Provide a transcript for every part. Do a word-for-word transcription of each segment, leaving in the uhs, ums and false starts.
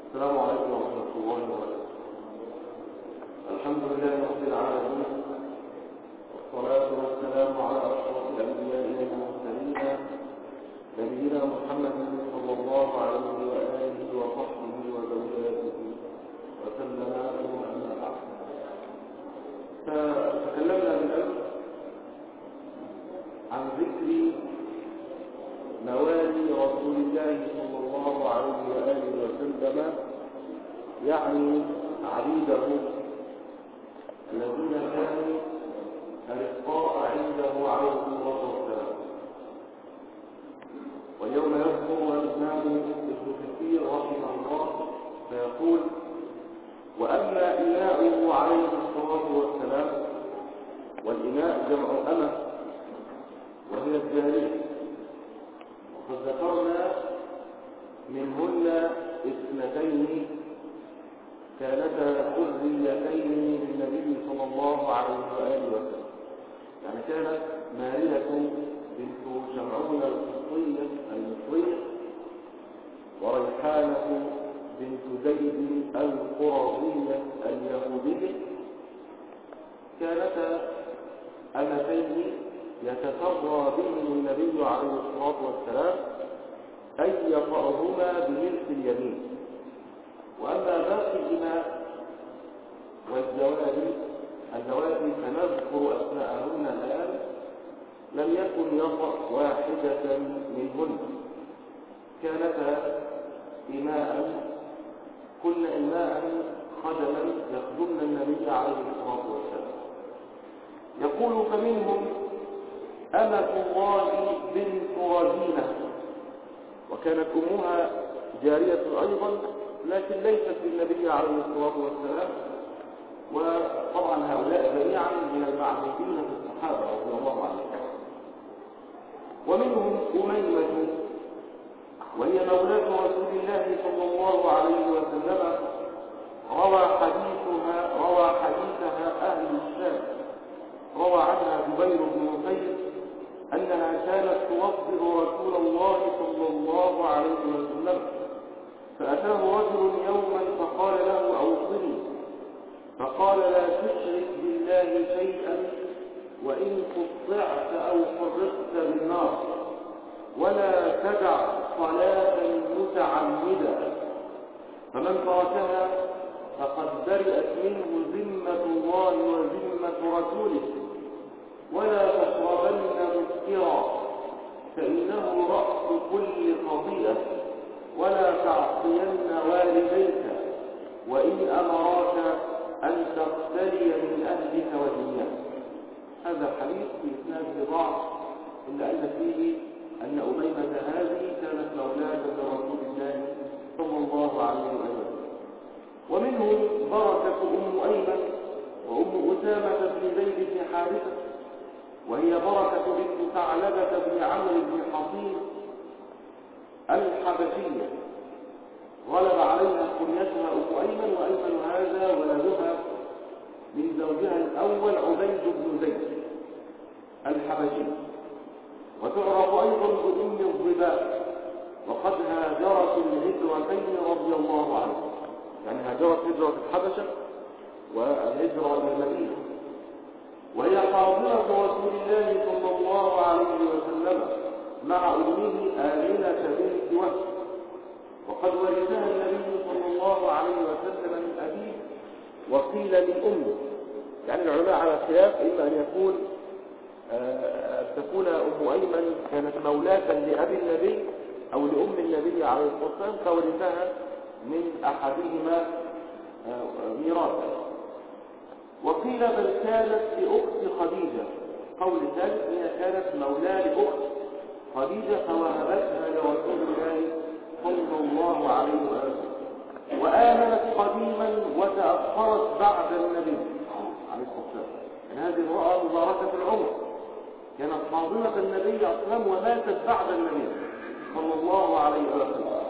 السلام عليكم ورحمة الله وبركاته. الحمد لله رب العالمين، والصلاة والسلام على أشرف الأنبياء والمرسلين نبينا محمد صلى الله عليه وآله وصحبه وزوجاته وسلم أما بعد. فتكلمنا بالأمس عن ذكر موالي رسول الله صلى الله عليه وآله وسلم، يعني عبيده الذين كانوا أرقاء عنده عليه الصلاة والسلام. واليوم يذكر الإمام ابن كثير رحمه الله فيقول: وأما إناؤه عليه الصلاة والسلام، والإناء جمع أمة وهي الجارية، وقد ذكرنا منهن اثنتين كانتا حريتين للنبي صلى الله عليه وآله وسلم، يعني كانت مارية بنت شمعون القبطية المصرية، وريحانة بنت زيد القرظية اليهودية، كانتا أمتين يتسرى بهم النبي عليه الصلاة والسلام أن يطأهما بملك اليمين. وأما باقي الإماء والزواري اللواتي سنذكر أسماءهن الآن لم يكن يطأ واحدة منهن، كانتا إماء، كل إماء خدما يخدمن النبي عليه الصلاة والسلام. يقول: فمنهم أمة الله بنت رزينة، وكانت أمها جارية أيضا لكن ليست للنبي عليه الصلاة والسلام، وطبعا هؤلاء جميعا من المعدودين في الصحابة رضي الله عنهم. ومنهم أميمة، وهي مولاة رسول الله صلى الله عليه وسلم، روى حديثها روى حديثها أهل الشام. روى عنها جبير بن نفير أنها كانت توصل رسول الله صلى الله عليه وسلم، فأتاه رجل يوما فقال له: أوصني. فقال: لا تشرك بالله شيئا، وإن قطعت أو حرقت بالنار، ولا تدع صلاة متعمدا، فمن تركها فقد برئت منه ذمة الله وذمة رسوله، ولا تشربن مسكرا، فإنه رأس كل خطيئة، ولا تعصين والديك، وإن أمراك أن تقتلي من أهلك ودنياك. هذا حديث في إسناد ضعف، إلا أن فيه أن أميمة هذه كانت مولاة لرسول الله صلى الله عليه وسلم. ومنهم بركة أم أيمن وأم أسامة بن زيد بن حارثة، وهي بركة بنت ثعلبة بن عمرو بن حصين الحبشية، غلب عليها كنيتها أم أيمن، وأيمن هذا ولدها من زوجها الأول عبيد بن زيد الحبشي، وتعرف أيضا بأم الظباء، وقد هاجرت الهجرتين رضي الله عنها، يعني هاجرت هجرة الحبشة والهجرة إلى المدينة، وهي حاضرة رسول الله صلى الله عليه وسلم مع أمه آمنة بنت وهب، وقد ورثها النبي صلى الله عليه وسلم من أبيه وقيل من أمه. يعني العلماء على خلاف، إما أن يكون أن تكون أم أيمن كانت مولاة لأبي النبي أو لأم النبي عليه الصلاة والسلام فورثها من أحدهما ميراثا، وقيل بل كانت لأخت خديجة. قول ثالث: هي كانت مولاه لأخت خديجة فوهبتها لرسول الله صلى الله عليه وسلم، وآمنت قديما وتأخرت بعد النبي عليه الصلاة والسلام. يعني هذه امرأة مباركة العمر، كانت حاضنة النبي أصلا وماتت بعد النبي صلى الله عليه وسلم.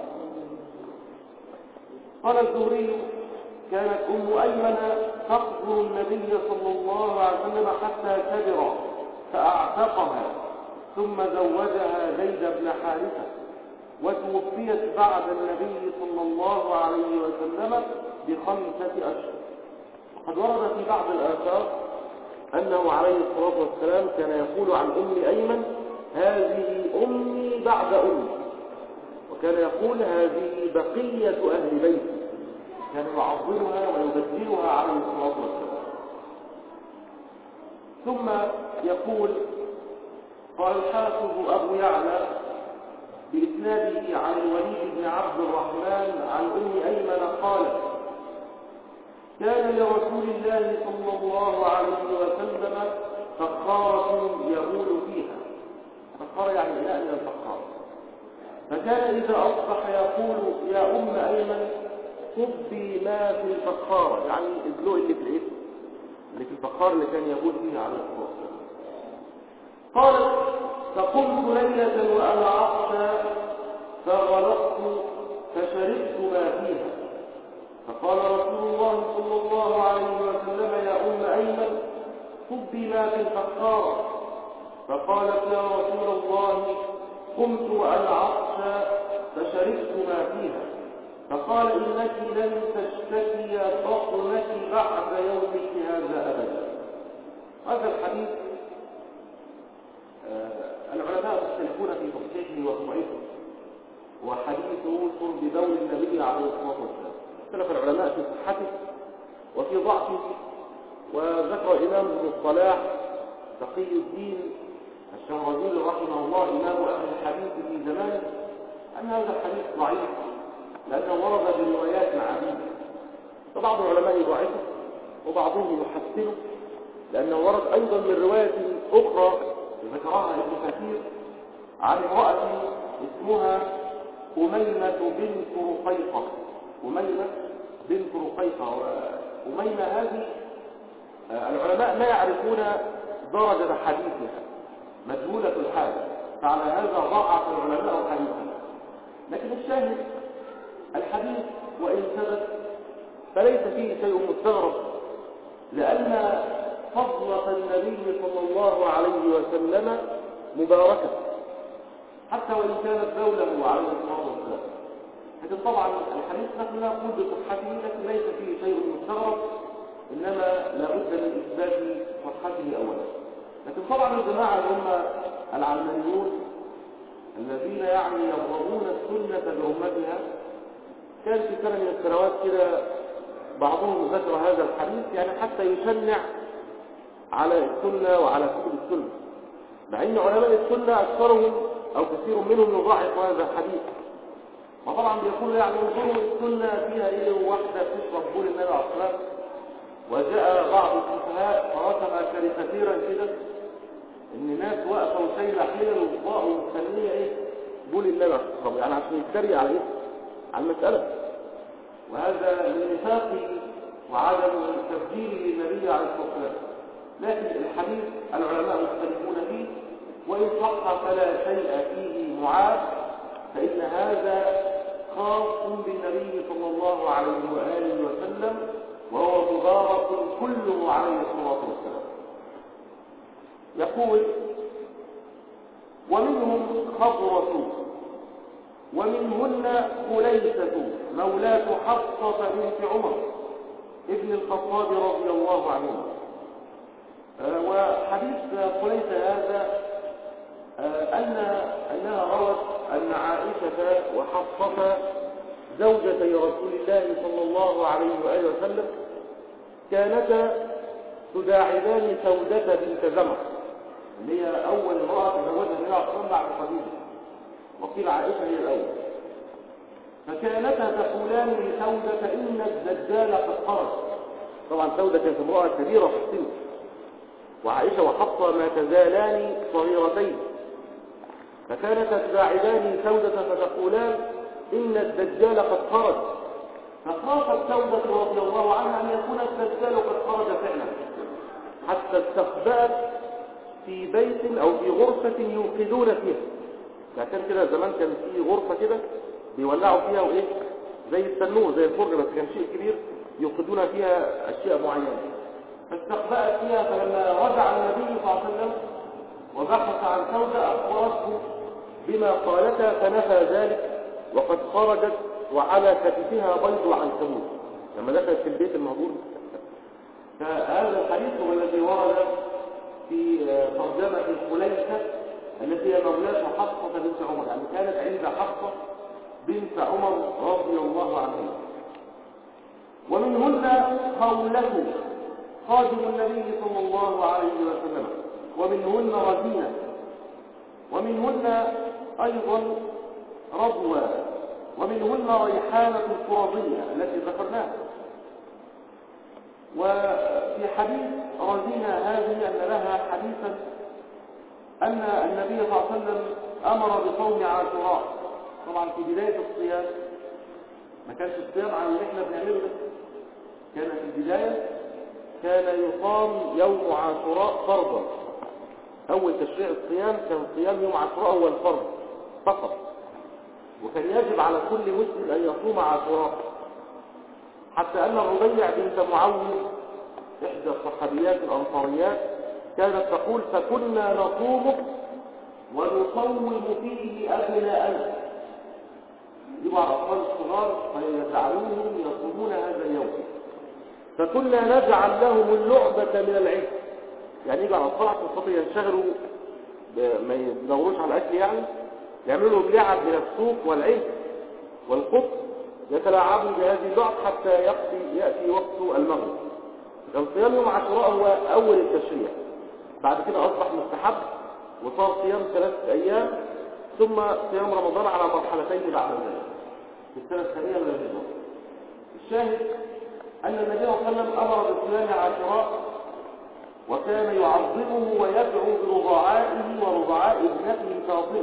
قال الزهري: كانت أم أيمن تقبر النبي صلى الله عليه وسلم حتى كبر فأعتقها، ثم زوجها زيد بن حارثة، وتوفيت بعد النبي صلى الله عليه وسلم بخمسة أشهر. وقد ورد في بعض الآثار أنه عليه الصلاة والسلام كان يقول عن أم أيمن: هذه أمي بعد أمي، وكان يقول: هذه بقية أهل بيتي. كان يعظمها ويبدلها عليه الصلاة والسلام. ثم يقول: قال الحافظ أبو يعلى بإسناده عن الوليد بن عبد الرحمن عن أم أيمن قالت: كان لرسول الله صلى الله عليه وسلم فخارة يبول فيها. فخارة يعني إناء من الفخار. فكان إذا أصبح يقول: يا أم أيمن صبي ما في الفخارة، يعني الدلوء اللي في الإيه؟ اللي في الفخار اللي كان يبول فيها عليه الصلاة والسلام. قالت: فقمت ليلة وأنا عطشى فغلقت فشربت ما فيها. فقال رسول الله صلى الله عليه وسلم: يا أم أيمن صبي ما في الفخار. فقالت: يا رسول الله قمت وأنا عطشى فشربت ما فيها. فقال: إنك لن تشتكي بطنك بعد يومك هذا أبدا. هذا الحديث آه العلماء مختلفون في تصحيحه وضعفه، وحديث شرب بول النبي عليه الصلاة والسلام. اختلف العلماء في صحته وفي ضعفه. وذكر الإمام ابن الصلاح تقي الدين الشهرزيري رحمه الله إمام أهل الحديث في زمانه أن هذا الحديث ضعيف لأنه ورد بروايات عديدة. فبعض العلماء يضعفه وبعضهم يحسنه لأنه ورد أيضا من رواية أخرى ذكرها ابن كثير عن امرأة اسمها أميمة بنت رقيقة. أميمة بنت رقيقة. وأميمة هذه العلماء لا يعرفون درجة حديثها، مجهولة الحال، فعلى هذا ضعف العلماء حديثها. لكن الشاهد الحديث وإن ثبت فليس فيه شيء مستغرب، لأن فضلة النبي صلى الله عليه وسلم مباركة حتى وإن كانت بوله عليه الصلاة والسلام. لكن طبعا الحديث نحن نقول بصحته، لكن ليس فيه شيء مستغرب، إنما لابد من إثبات صحته أولا. لكن طبعا الجماعة هم العلمانيون الذين يعني يبغضون السنة برمتها، كان في سنة من السنوات كده بعضهم ذكر هذا الحديث يعني حتى يشنع على السنة وعلى كتب السنة، مع ان علماء السنة اكثرهم او كثير منهم يضاعف هذا الحديث. وطبعا بيقول يعني انظروا السنة فيها ايه، واحدة تشرب بول النبي عليه الصلاة والسلام. وجاء بعض الفقهاء فرسم كاريكاتيرا كده ان ناس واقفه وشايله حيل الاطباق ومستنيه ايه بول النبي عليه الصلاة والسلام، يعني عشان يتريق على ايه، على المسألة. وهذا من نفاقه وعدم تبجيله للنبي عليه الصلاة والسلام. لكن الحديث العلماء مختلفون فيه، وإن صح فلا شيء فيه معاب، فإن هذا خاص بالنبي صلى الله عليه وآله وسلم، وهو مبارك كله عليه الصلاة والسلام. يقول: ومنهم خضرة ومنهن خليسة مولاة حفصة بنت عمر ابن الخطاب رضي الله عنهما. آه وحديث خليسة هذا آه أن أنها روت أن عائشة وحفصة زوجتي رسول الله صلى الله عليه وآله وسلم كانتا تداعبان سودة بنت زمر، اللي هي أول امرأة تزوجها النبي عليه الصلاة والسلام بعد خديجة، وقيل عائشة هي الأول. فكانتا تقولان لسودة: إن الدجال قد خرج. طبعا سودة كانت امرأة كبيرة في السن، وعائشة وحفصة ما تزالان صغيرتين، فكانتا تداعبان سودة فتقولان: إن الدجال قد خرج. فخافت سودة رضي الله عنها أن يكون الدجال قد خرج فعلا، حتى استخبأت في بيت أو في غرفة يوقدون فيها. فكان كده زمان كان في غرفة كده بيولعوا فيها وإيه زي التنور زي الفرن، بس كان شيء كبير يوقدون فيها أشياء معينة. فاستخبأت فيها، فلما رجع النبي صلى الله عليه وسلم وبحث عن سودة أخبرته بما قالتها فنفى ذلك، وقد خرجت وعلى كتفها بيض وعنكبوت لما دخلت في البيت المهجور. فهذا الحديث هو الذي ورد في ترجمة الخليفة التي هي مولاة حفصة بنت عمر، يعني كانت عند حفصة بنت عمر رضي الله عنها. ومنهن خولة خادم النبي صلى الله عليه وسلم، ومنهن رزينة، ومنهن أيضا رضوى، ومنهن ريحانة القرظية التي ذكرناها. وفي حديث رزينة هذه أن لها حديثا أن النبي صلى الله عليه وسلم أمر بصوم عاشوراء. طبعا في بداية الصيام ما كانش الصيام عن اللي احنا بنعمله ده، كان في البداية كان يصام يوم عاشوراء فرضا. أول تشريع الصيام كان صيام يوم عاشوراء هو الفرض فقط، وكان يجب على كل مسلم أن يصوم عاشوراء، حتى أن الربيع بنت معوذ إحدى الصحابيات الأنصاريات كانت تقول: فكنا نصومه ونصوم فيه أبناءنا. يبقى الأطفال الصغار فيجعلوهم يصومون هذا اليوم، فكنا نجعل لهم اللعبة من العيد. يعني يجعل الأطفال عشان خاطر ينشغلوا ما يدوروش على الأكل، يعني يعملوا لهم لعب من السوق والعيد والقط، يتلاعبوا بهذه اللعب حتى يأتي يأتي وقت المغرب. كان صيام يوم عاشوراء هو أول التشريع، بعد كده أصبح مستحب وصار صيام ثلاثة أيام، ثم صيام رمضان على مرحلتين بعد ذلك في السنة الثانية من الهجرة. الشاهد أن النبي صلى الله عليه وسلم أمر بصيام عاشوراء، وكان يعظمه ويدعو برضاعائه ورضاعاء ابنته فاطمة.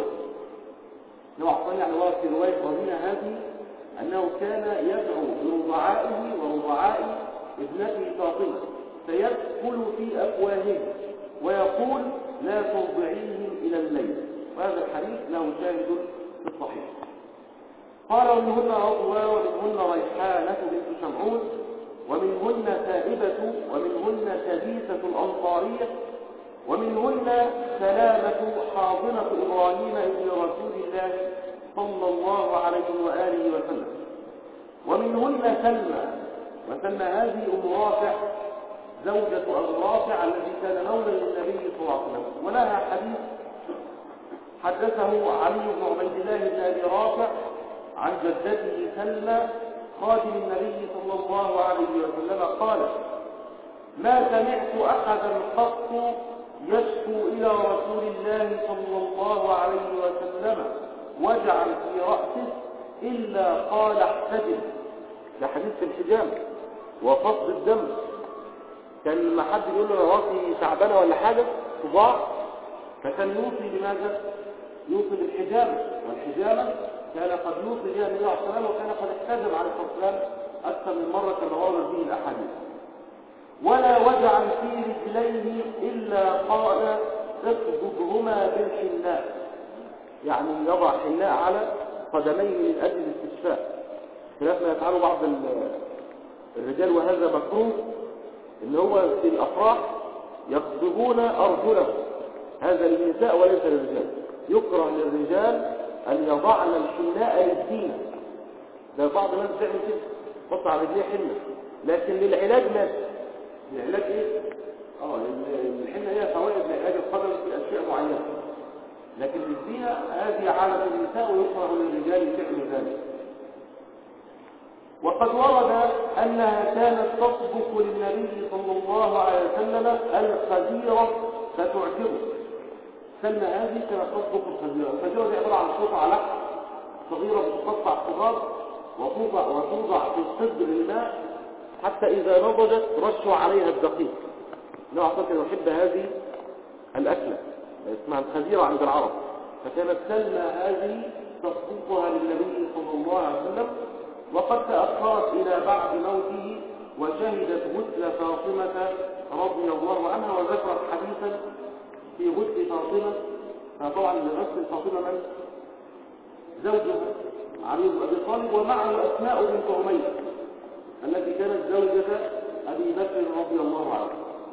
نوع صنع يعني ورد في رواية رزينة هذه أنه كان يدعو برضاعائه ورضاعاء ابنته فاطمة فيدخل في أفواههم ويقول: لا ترضعيهم إلى الليل. وهذا الحديث له شاهد في الصحيح. قال: ومنهن رضوى، ومنهن ريحانة بنت شمعون، ومنهن ثائبة، ومنهن كبيسة الأنصارية، ومنهن سلامة حاضنة إبراهيم ابن رسول الله صلى الله عليه وآله وسلم، ومنهن سلمى. وسلمى هذه أم رافع زوجة أبو رافع الذي كان مولى للنبي صلى الله عليه وسلم، ولها حديث حدثه علي بن عبيد الله بن أبي رافع عن جدته سلمى خادم النبي صلى الله عليه وسلم قال: ما سمعت أحدا قط يشكو إلى رسول الله صلى الله عليه وسلم وجعا في رأسه إلا قال: احتجب. ده حديث في الحجام وفصل الدم. كان لما حد يقول له انا راسي تعبانه ولا حاجه صداع، فكان يوصي بماذا؟ يوصي بالحجامه، والحجامه كان قد يوصي بها النبي عليه الصلاه والسلام، وكان قد احتجم عليه الصلاه والسلام اكثر من مره كما ورد به الاحاديث. ولا وجعا في رجليه الا قال: اخضبهما بالحناء، يعني يضع حناء على قدميه من اجل الاستشفاء، خلاف ما يفعله بعض الرجال وهذا مكروه، اللي هو في الافراح يخضبون ارجلهم. هذا للنساء وليس للرجال. يكره للرجال ان يضعن الحناء للزينه، ده بعض الناس بتعمل كده تحط على رجليه حنه، لكن للعلاج ماشي. العلاج ايه؟ اه الحنه هي فوائد لعلاج القدم في اشياء معينه، لكن للزينه هذه عاده النساء ويكره للرجال فعل ذلك. وقد ورد أنها كانت تصبح للنبي صلى الله عليه وسلم الخزيرة فتعجبه. سلمى هذه كانت تصبح الخزيرة. الخزيرة دي عبارة عن قطعة لحم صغيرة بتقطع صغار وتوضع وتوضع في صدر الماء حتى إذا نضجت رشوا عليها الدقيق. لو أعتقد أن أحب هذه الأكلة اسمها الخزيرة عند العرب، فكانت سلمى هذه تصبحها للنبي صلى الله عليه وسلم. وقد تأخرت إلى بعد موته وشهدت غسل فاطمة رضي الله عنها، وذكرت حديثا في غسل فاطمة. فطبعا غسل فاطمة من؟ زوجها علي بن أبي طالب، ومعه أسماء بنت عميس التي كانت زوجة أبي بكر رضي الله عنه.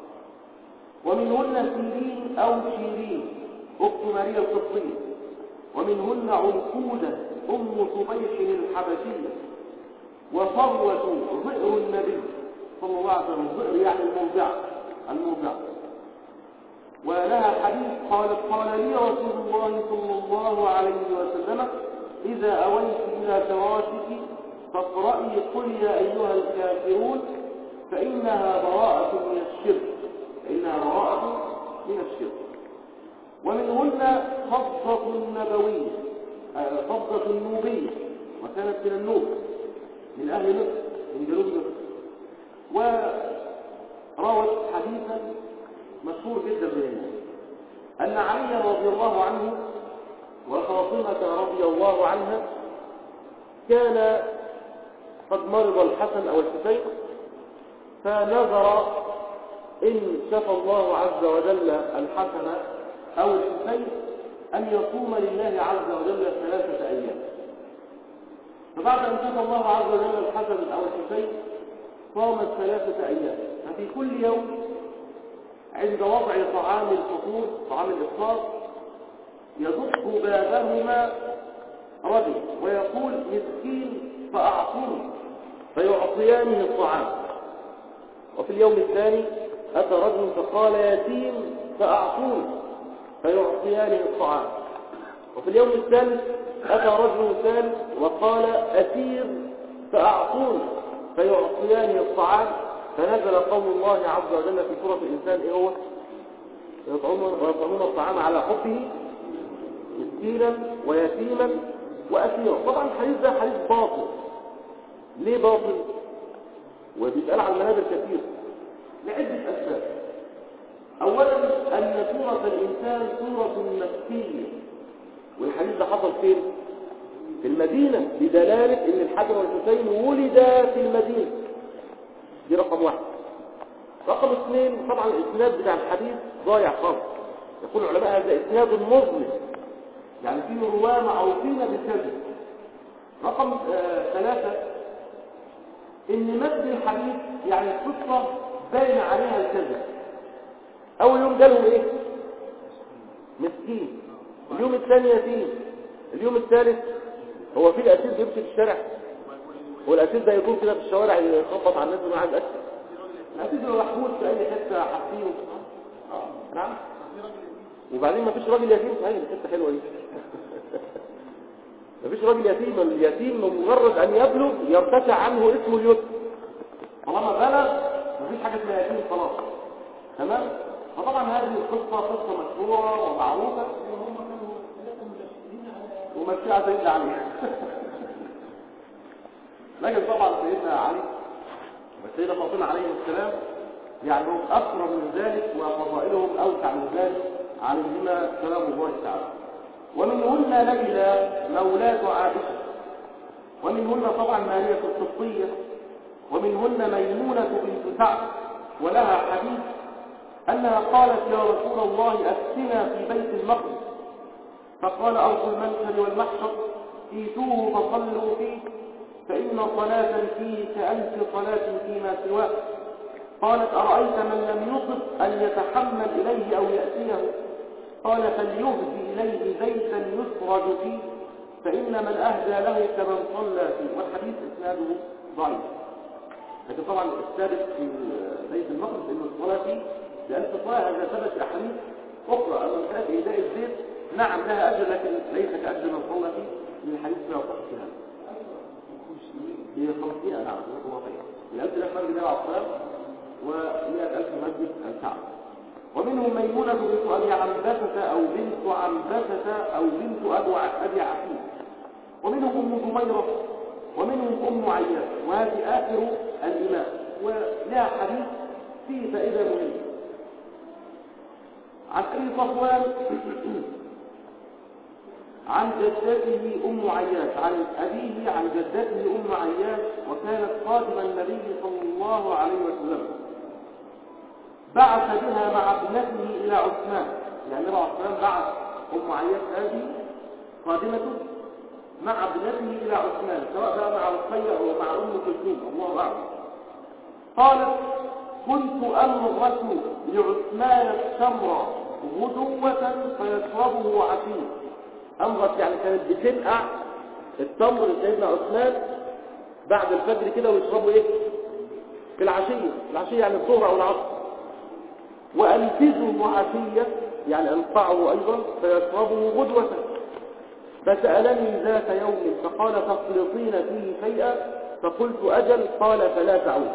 ومنهن سيرين أو شيرين أخت ماريا القبطية، ومنهن عنقودة أم صبيح الحبشية، وفروة ظئر النبي صلى الله عليه وسلم. ظئر يعني المرضع المرضع. ولها حديث قالت قال لي رسول الله صلى الله عليه وسلم إذا أويت إلى فراشك فاقرئي قل يا أيها الكافرون فإنها براءة من الشرك فإنها براءة من الشرك. ومنهن فضة النبوية فضة النوبية، وكانت من النوب من أهل مصر من جنوب مصر. وروت حديثا مشهور جدا بين الناس أن علي رضي الله عنه وفاطمة رضي الله عنها كان قد مرض الحسن أو الحسين، فنظر إن شفى الله عز وجل الحسن أو الحسين أن يصوم لله عز وجل ثلاثة أيام. فبعد أن شفى الله عز وجل الحسن أو الحسين صامت ثلاثة أيام. ففي كل يوم عند وضع طعام الفطور طعام الإفطار يدق بابهما رجل ويقول مسكين فأعطوه فيعطيانه الطعام. وفي اليوم الثاني أتى رجل فقال يتيم فأعطوه فيعطيانه الطعام. وفي اليوم الثالث أتى رجل ثالث وقال أسير فأعطوه فيعطيانه الطعام. فنزل قول الله عز وجل في سورة الإنسان إيه هو؟ ويطعمون الطعام على حبه مسكينا ويتيما وأسيرا. طبعا الحديث ده حديث باطل. ليه باطل؟ وبيتقال على المنابر كثير لعدة أسباب. أولا أن سورة الإنسان سورة مكية، والحديث ده حصل فين؟ في المدينة، بدلالة أن الحسن والحسين ولدا في المدينة. دي رقم واحد. رقم اثنين طبعا الإسناد بتاع الحديث ضايع خالص. يقول العلماء هذا إسناد مظلم، يعني فيه رواه معروفين بالكذب. رقم آه ثلاثة ان متن الحديث يعني القصة باين عليها الكذب. اول يوم جالهم ايه؟ مسكين. اليوم الثاني يتيم. اليوم الثالث هو في الاسير بيمشي في الشارع، هو الاسير ده يكون كده في الشوارع يخبط على الناس وما عايز اكل. الاسير ده محبوس في اي حته حاسينه. اه نعم. وبعدين ما فيش راجل يتيم في اي حته حلوه دي. مفيش راجل يتيم. اليتيم مجرد ان يبلغ يرتفع عنه اسم اليتيم. طالما بلغ مفيش حاجه اسمها يتيم خلاص. تمام. فطبعا هذه القصه قصه مشهوره ومعروفه ومشيها سيدنا علي. لكن طبعا سيدنا علي والسيده فاطمه عليه السلام يعني هم اكثر من ذلك وفضائلهم اوسع من ذلك عليهما سلام الله تعالى. ومنهن ليلى مولاة عائشة، ومنهن طبعا مارية القبطية، ومنهن ميمونة بنت سعد. ولها حديث أنها قالت يا رسول الله أفتنا في بيت المقدس، فقال أوفوا المنزل والمحشر ايتوه فصلوا فيه فإن صلاة فيه كألف صلاة فيما سواه. قالت أرأيت من لم يصب أن يتحمل إليه أو يأتيه؟ قال فليهدي إليه زيتا يسرج فيه فإن من أهدى له كمن صلى فيه. والحديث إسناده ضعيف، لكن طبعا الثابت في بيت المقدس إن الصلاة فيه بألف صلاة. هذا ثبت في أحاديث أخرى. أما مسألة إهداء الزيت نعم لها أجر، لكن ليس كأجر من صلى فيه، من الحديث لا يصح في هذا. هي خمسين نعم الألف لا فرق ده على الصلاة ومئة ألف مسجد الكعبة. ومنهم ميمونة بنت أبي عنبسة أو بنت عنبسة أو بنت أبي عقيل. ومنهم أم ضميرة، ومنهم أم عياش. وهذه آخر الإمام، ولها حديث فيه فائدة مهمة. عن أبي صفوان عن جدته أم عياش عن أبيه عن جدته أم عياش، وكانت خادم النبي صلى الله عليه وسلم. بعث بها مع ابنته إلى عثمان، يعني النبي عليه الصلاة والسلام بعث أم عياش هذه خادمته مع ابنته إلى عثمان، سواء بقى مع رقية أو مع أم كلثوم الله أعلم. قالت كنت أمرت لعثمان التمر غدوة فيشربه عشيا. أمرت يعني كانت بتنقع التمر سيدنا عثمان بعد الفجر كده ويشربوا ايه في العشية، العشية يعني الظهر او العصر. وأنفذه عشية يعني أنقعه أيضا فيشربه غدوة. فسألني ذات يوم فقال تخلطين فيه شيئا؟ فقلت أجل. قال فلا تعود.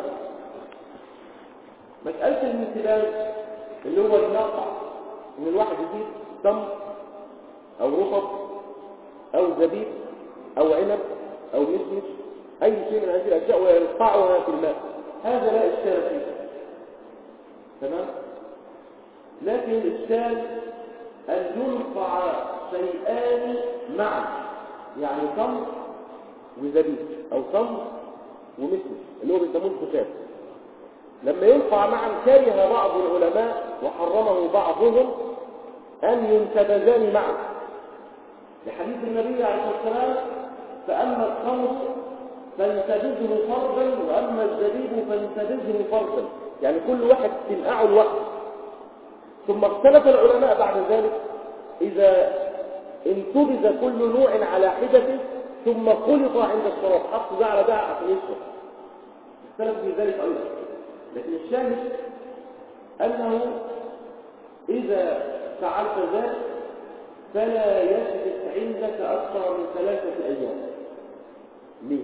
مسألة الانتباه اللي هو النقع ان الواحد يجيب تمر او رطب او زبيب او عنب او مشمش اي شيء من هذه الاشياء وينقعها في الماء، هذا لا اشكال فيه، تمام. لكن الاشكال ان ينقع شيئان معا، يعني تمر وزبيب او تمر ومشمش اللي هو بيسموه الخشاف. لما ينقع معا كره بعض العلماء وحرمه بعضهم أن ينتبذان معا لحديث النبي عليه الصلاة والسلام فأما الخمر فانتبذه فردا وأما الزبيب فانتبذه فردا، يعني كل واحد تنقعه الوقت. ثم اختلف العلماء بعد ذلك إذا انتبذ كل نوع على حدته ثم خلط عند الشراب حط ده على ده عشان يشرب، اختلف في ذلك أيضا. لكن الشاهد أنه إذا فعلت ذلك فلا يجلس عندك أكثر من ثلاثة أيام. ليه؟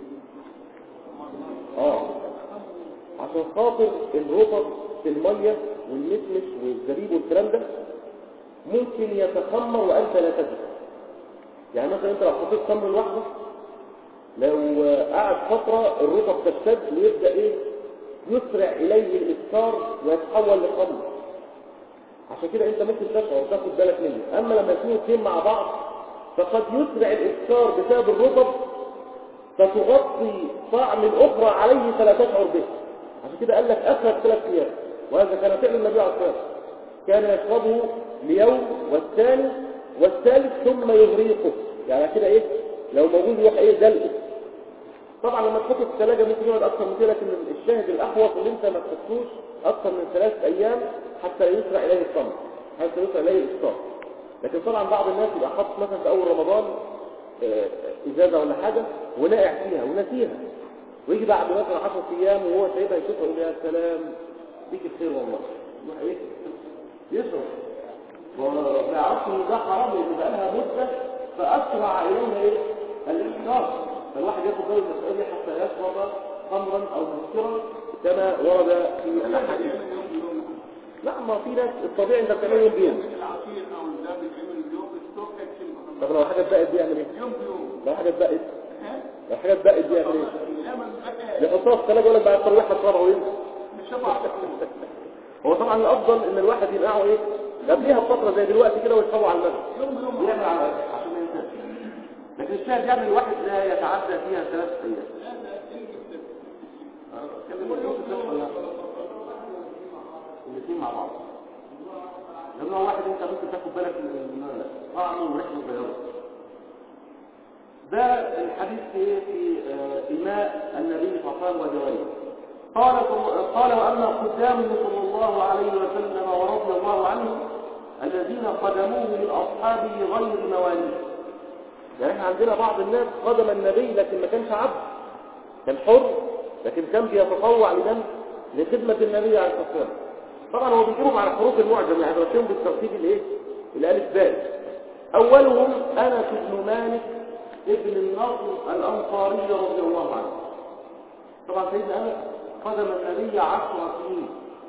آه عشان خاطر الرطب في المية والمشمش والزبيب والكلام ده ممكن يتخمر وأنت لا تدري. يعني مثلا أنت لو حطيت تمر لوحده لو قعد فترة الرطب تشتد ويبدأ إيه؟ يسرع إليه الإسكار ويتحول لخمر. عشان كده انت ممكن تشعر وتاخد بالك منه. اما لما يكونوا اثنين مع بعض فقد يسرع الإسكار بسبب الرطب فتغطي طعم الأخرى عليه فلا تشعر به. عشان كده قال لك أخذ ثلاث أيام، وهذا كان فعل النبي عليه الصلاة والسلام، كان يشربه ليوم والثاني والثالث ثم يغريقه. يعني كده ايه لو موجود يروح ايه دلقه. طبعا لما تحطه في الثلاجة ممكن يقعد أكثر من كده، لكن الشاهد الأحوط اللي انت ما تحطوش أكثر من ثلاث أيام حتى يسرع إليه الصمت، حتى يسرع إليه الإسكار. لكن طبعا بعض الناس يبقى حاطط مثلا في أول رمضان إزازة ولا حاجة ونقع فيها ونسيها، ويجي بعد مثلا عشر أيام وهو سايبها يشوفها يقول يا سلام بيك الخير والله، يروح ايه يشرب وما يعرفش ان ده حرام لان بقى لها مده فاسرع اليها ايه الإسكار. فالواحد ياخد باله من المسألة دي حتى يشرب خمرا او مسكرا كما ورد في الاحاديث. لا ما في ناس الطبيعي انت بتعمله يوم بيوم. العصير او الزبادي بيعمل اليوم الصبح كده. طب لو حاجه اتبقت دي يعمل ايه؟ يوم بيوم. لو حاجه اتبقت لو حاجه اتبقت دي يعمل ايه؟ لا ما بقى. يحطها في الثلاجه يقول لك بعد الترويح هتشربها وينزل. مش شبع. هو طبعا الافضل ان الواحد ينقعه ايه؟ قبليها بفتره زي دلوقتي كده ويشربه على المغرب. يوم بيوم يعمل على عشان ما ينساش. لكن الشاهد يعني الواحد لا يتعدى فيها ثلاث ايام. الاثنين مع بعض. لما واحد انت ممكن تاخد بالك من طعمه وريحته وغيره. ده الحديث في في إيماء النبي صلى الله عليه وسلم وجواره. قال قال واما قدامه صلى الله عليه وسلم ورضي الله عنه الذين قدموه من اصحابه غير مواليه. يعني احنا عندنا بعض الناس قدم النبي لكن ما كانش عبد، كان حر لكن كان بيتطوع لمن؟ لخدمة النبي عليه الصلاة والسلام. طبعا هو بيجيبهم على حروف المعجم يعني رسمهم بالترتيب الايه؟ الالف باء. اولهم انس بن مالك ابن النضر الانصاري رضي الله عنه. طبعا سيدنا انس قدم النبي عشر سنين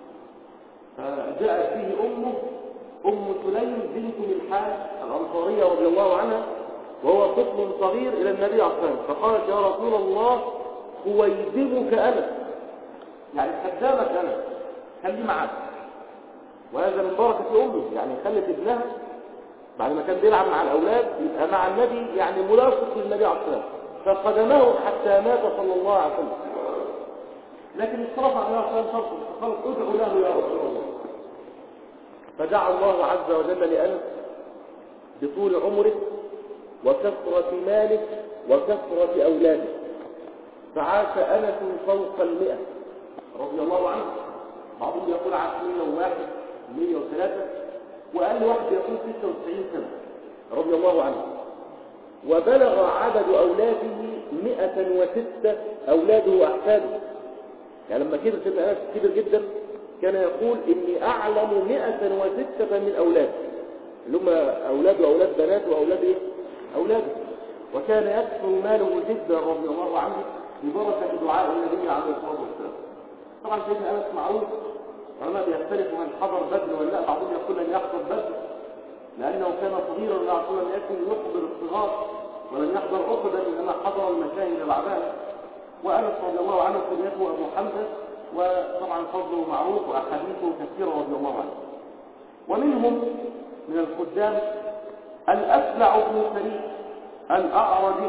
فجاءت فيه امه ام سليم بنت ملحان الانصاريه رضي الله عنها وهو طفل صغير الى النبي عليه الصلاه والسلام فقالت يا رسول الله خويدمك انا، يعني خدامك انا خلي معك. وهذا من بركه امه، يعني خلت ابنها بعد ما كان بيلعب مع الاولاد يبقى مع النبي يعني ملاصق للنبي عليه الصلاه والسلام فقدمه حتى مات صلى الله عليه وسلم. لكن الصرف عليه الصلاه والسلام فقال ادعوا له يا رسول الله. فدعا الله عز وجل لأنس بطول عمره وكثرة ماله وكثرة أولاده فعاش أنس فوق المئة رضي الله عنه. بعضهم يقول عاش مئة وواحد مئة وثلاثة وأقل واحد يقول ستة وتسعين سنة رضي الله عنه. وبلغ عدد أولاده مئة وستة أولاده وأحفاده. يعني لما كبر سيدنا أنس كبر جدا كان يقول إني أعلم مئة وستة من أولاد، اللي هم أولاد وأولاد بنات وأولاد إيه؟ أولاده. وكان يكثر ماله جدا رضي الله عنه ببركة دعاء النبي عليه الصلاة والسلام. طبعا سيدنا أنس معروف، العلماء بيختلفوا هل حضر بدر ولا لا، بعضهم يقول أن يحضر بدر لأنه كان صغيرا لا يقول أن يكن يحضر الصغار ولم يحضر أحدا، إنما حضر المشاهد بعدها. وأنس رضي الله عنه كنيته أبو حمزة، وطبعا فضله معروف وأحاديثه كثيرة رضي الله عنه. ومنهم من الخدام الأسلع بن فريد الأعرجي،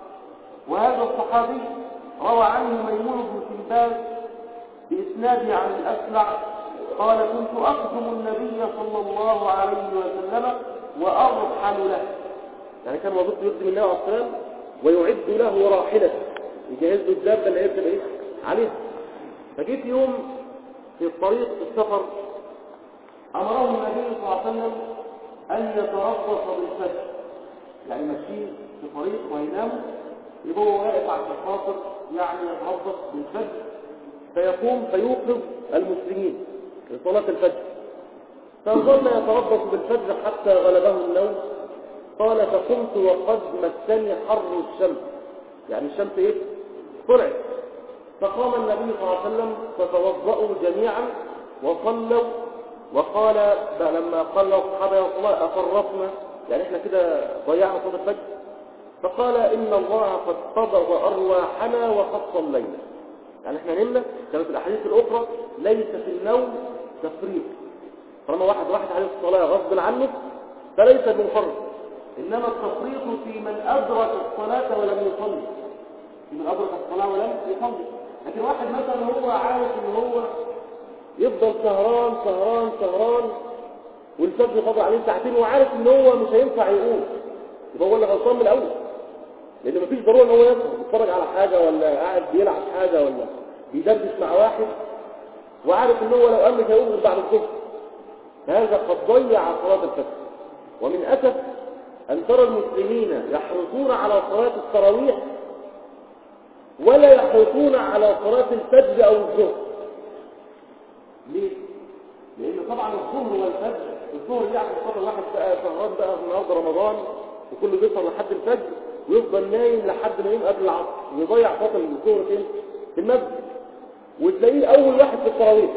وهذا الصحابي روى عنه ميمون بن سنباز بإسناده عن الأسلع قال كنت أخدم النبي صلى الله عليه وسلم وأرحل له، يعني كان وظيفته يخدم النبي عليه الصلاة والسلام ويعد له راحلته، يجهز له الدابة اللي يركب ايه عليها. فجيت يوم في الطريق في السفر أمره النبي صلى الله عليه وسلم أن يتربص بالفجر، يعني ماشيين في طريق وينام يبقى هو واقف على الشاطئ يعني يتربص بالفجر، فيقوم فيوقظ المسلمين لصلاة الفجر. فظل يتربص بالفجر حتى غلبه النوم. قال فقمت وقد مسني حر الشمس، يعني الشمس ايه طلعت. فقام النبي صلى الله عليه وسلم فتوضأوا جميعا وصلوا، وقال لما قال له الصحابة يا رسول الله أفرطنا، يعني احنا كده ضيعنا صلاة الفجر؟ فقال إن الله قد قبض أرواحنا وقد صلينا، يعني احنا نمنا. كانت الأحاديث الأخرى ليس في النوم تفريط، طالما واحد واحد عليه الصلاة غصب عنه فليس بمفرط، إنما التفريط في من أدرك الصلاة ولم يصلي، في من أدرك الصلاة ولم يصلي. لكن واحد مثلا هو عارف إن هو يفضل سهران سهران سهران والفجر فضل عليه ساعتين وعارف إن هو مش هينفع يقوم، يبقى هو اللي غلطان من الأول، لأن مفيش ضرورة إن هو يسهر يتفرج على حاجة ولا قاعد بيلعب حاجة ولا بيدردش مع واحد وعارف إن هو لو قام مش هيقوم غير بعد الظهر، فهذا قد ضيع صلاة الفجر. ومن أسف أن ترى المسلمين يحرصون على صلاة التراويح ولا يحرصون على صلاة الفجر أو الظهر. ليه؟ لأن طبعا الظهر والفجر، الظهر يعني خاطر واحد بقى سهران بقى النهارده رمضان وكله بيسهر لحد الفجر ويفضل نايم لحد ما يقوم قبل العصر ويضيع فترة الظهر فين؟ في المسجد، وتلاقيه أول واحد في التراويح.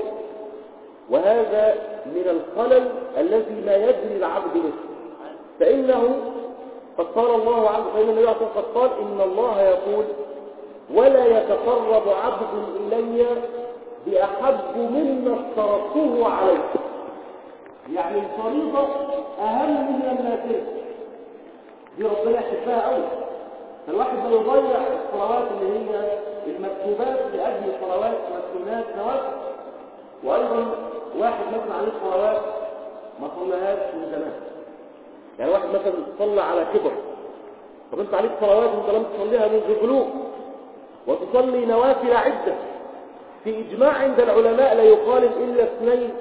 وهذا من الخلل الذي ما يدري العبد به، فإنه قد قال الله عنه، فإن النبي عليه الصلاة والسلام قال إن الله يقول ولا يتقرب عبد إلي بأحب مما افترضته عليه، يعني الفريضة أهم من النافلة، دي ربنا يحبها قوي. فالواحد ما يضيع الصلوات اللي هي المكتوبات لأجل صلوات مسنونات نوافل. وأيضا واحد مثلا عليه صلوات ما صلىهاش من زمان، يعني واحد مثلا صلى على كبر، طب انت عليك صلوات انت لم تصليها منذ البلوغ، وتصلي نوافل عدة. في إجماع عند العلماء لا يخالف إلا اثنين،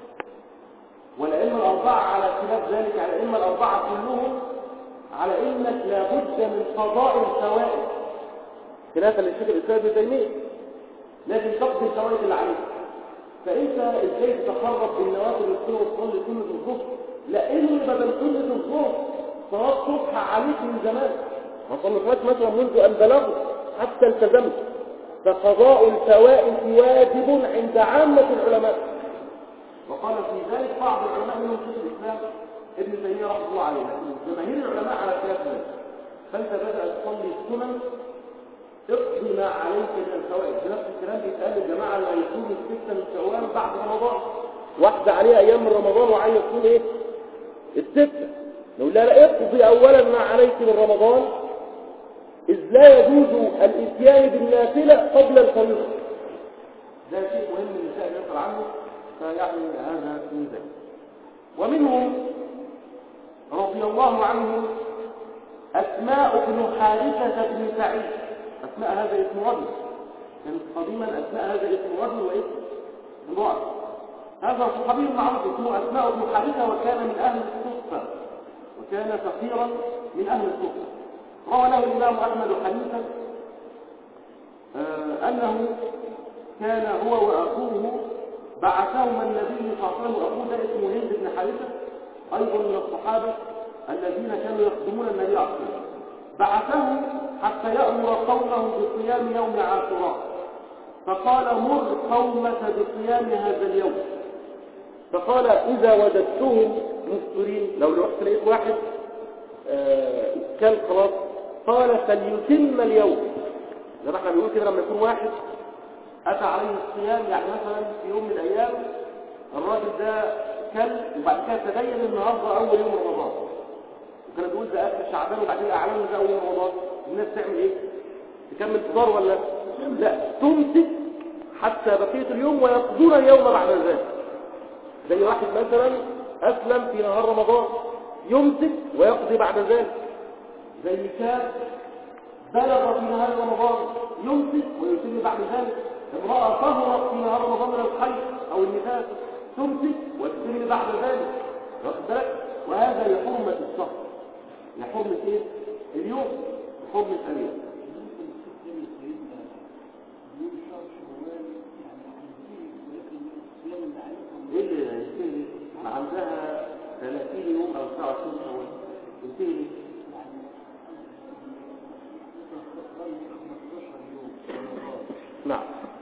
والأئمة الأربعة على خلاف ذلك، على الأئمة الأربعة كلهم على إنك لابد من قضاء الفوائد، خلافا للشيخ الإسلام ابن تيمية، لكن تقضي الفوائد اللي عليك. فأنت إزاي تتقرب بالنوافل السنة وتصلي سنة الظهر؟ لأن بدل سنة الظهر صلاة صبح عليك من زمان، ما صليتهاش مثلا منذ أن بلغت حتى التزمت، فقضاء الفوائد واجب عند عامة العلماء. وقال في ذلك بعض العلماء منهم شيخ الإسلام ابن تيمية رحمه الله عليه، لكن جماهير العلماء على خلاف ذلك. فأنت بدأ تصلي السنن اقضي ما عليك من الفوائد. بنفس الكلام بيتقال للجماعة اللي هيصوموا الستة من شوال بعد رمضان، واحدة عليها أيام من رمضان وعايز تصوم إيه؟ الستة، نقول لها لا اقضي أولا ما عليك من رمضان، إذ لا يجوز الإتيان بالنافلة قبل الفريضة. ده شيء مهم النساء يسأل عنه، فيعني هذا من ذلك. ومنهم رضي الله عنه أسماء بن حارثة بن سعيد. أسماء هذا اسم رجل، كان قديما أسماء هذا اسم رجل واسم امرأة. هذا صحابي معروف اسمه أسماء بن حارثة، وكان من أهل الصفة، وكان فقيرا من أهل الصفة. روى له الإمام أحمد حنيفة آه أنه كان هو وأخوه بعثهما النبي صلى الله عليه وسلم، أخوه ده اسمه هند بن حارثة أيضا من الصحابة الذين كانوا يخدمون النبي عليه الصلاة والسلام، بعثه حتى يأمر قومه بصيام يوم عاشوراء، فقال مر قومك بصيام هذا اليوم. فقال إذا وجدتهم مفطرين، لو رحت لقيت واحد آه كان خلاص، قال فليتم اليوم. زي ما احنا بنقول كده لما يكون واحد أتى عليه الصيام، يعني مثلا في يوم من الأيام الراجل ده كل وبعد كده تبين النهارده أول يوم رمضان، وكان بيقول ده آخر شعبان وبعدين أعلن ده أول يوم رمضان، الناس تعمل إيه؟ تكمل فطار ولا لا؟ تمسك حتى بقية اليوم ويقضون اليوم بعد ذلك. زي واحد مثلا أسلم في نهار رمضان يمسك ويقضي بعد ذلك. زي كان بلغ في نهار رمضان يمسك ويتم بعد ذلك. امرأة طهرت في نهار رمضان من الحيض أو النفاس تمسك وتتم بعد ذلك، واخد بالك؟ وهذا لحرمة الشهر، لحرمة ايه؟ اليوم، لحرمة اليوم. ايه اللي ينتهي؟ ما عندها ثلاثين يوم او تسعة وعشرين شوال ينتهي. نعم.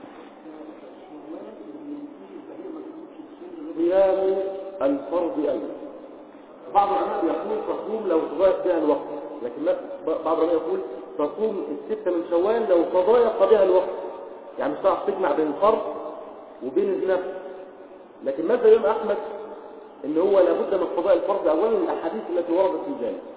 صيام الفرض أيضا بعض العلماء يقول تصوم لو تضايق بها الوقت، لكن بعض العلماء يقول تصوم الستة من شوال لو تضايق بها الوقت، يعني مش هتعرف تجمع بين الفرض وبين النفل. لكن ماذا يوم أحمد ان هو لابد من قضاء الفرض اولا الاحاديث التي وردت في ذلك.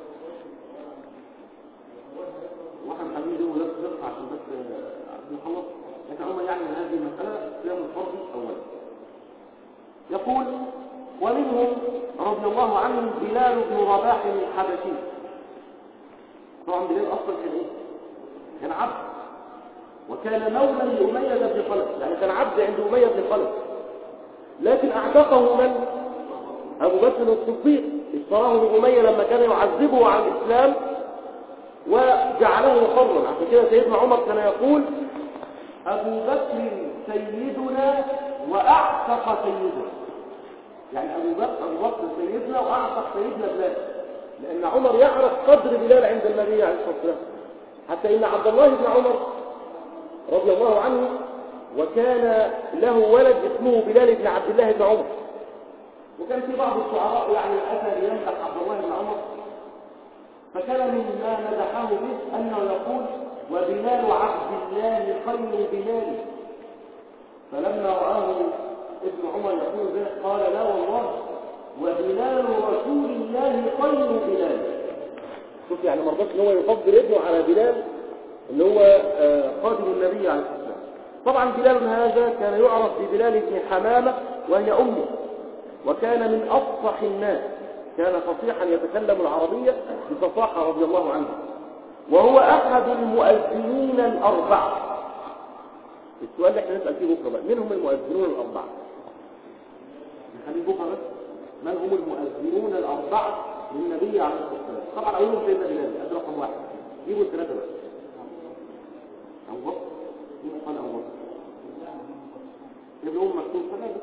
واحد حبيبي له نفس نقطة عشان بس نخلص، لكن عموما يعني هذه المسألة صيام الفرض اولا. يقول ومنهم رضي الله عنه بلال بن رباح الحبشي. طبعا بلال اصلا كان ايه؟ كان عبد، وكان مولى لأمية بن خلف، يعني كان عبد عند أمية بن خلف، لكن اعتقه من؟ أبو بكر الصديق، اشتراه من أمية لما كان يعذبه عن الإسلام وجعله حرا. عشان كده سيدنا عمر كان يقول أبو بكر سيدنا وأعتق سيدنا، يعني أبو بكر أبو بكر سيدنا وأعتق سيدنا بلال، لأن عمر يعرف قدر بلال عند النبي عليه الصلاة والسلام، حتى إن عبد الله بن عمر رضي الله عنه وكان له ولد اسمه بلال بن عبد الله بن عمر، وكان في بعض الشعراء يعني الأثر يمدح عبد الله بن عمر، فكان مما مدحه به أنه يقول وبلال عبد الله خير بلال، فلما رآه ابن عمر يقول ذلك قال لا والله وبلال رسول الله خير بلال. شوف يعني ما رضاش ان هو يفضل ابنه على بلال اللي هو خادم النبي عليه الصلاه والسلام. طبعا بلال هذا كان يعرف ببلال بن حمامه وهي امه، وكان من افصح الناس، كان فصيحا يتكلم العربيه بفصاحه رضي الله عنه، وهو احد المؤذنين الاربعه. السؤال اللي احنا نسال فيه بكره بقى، من هم المؤذنون الاربعه؟ نخلي بكره بس من هم المؤذنون الاربعه للنبي عليه الصلاه والسلام. طبعا اولهم سيدنا بلال، ادي رقم واحد، جيبوا الثلاثه بس. ابو بكر مين قال ابو بكر؟ ابن ام مكتوب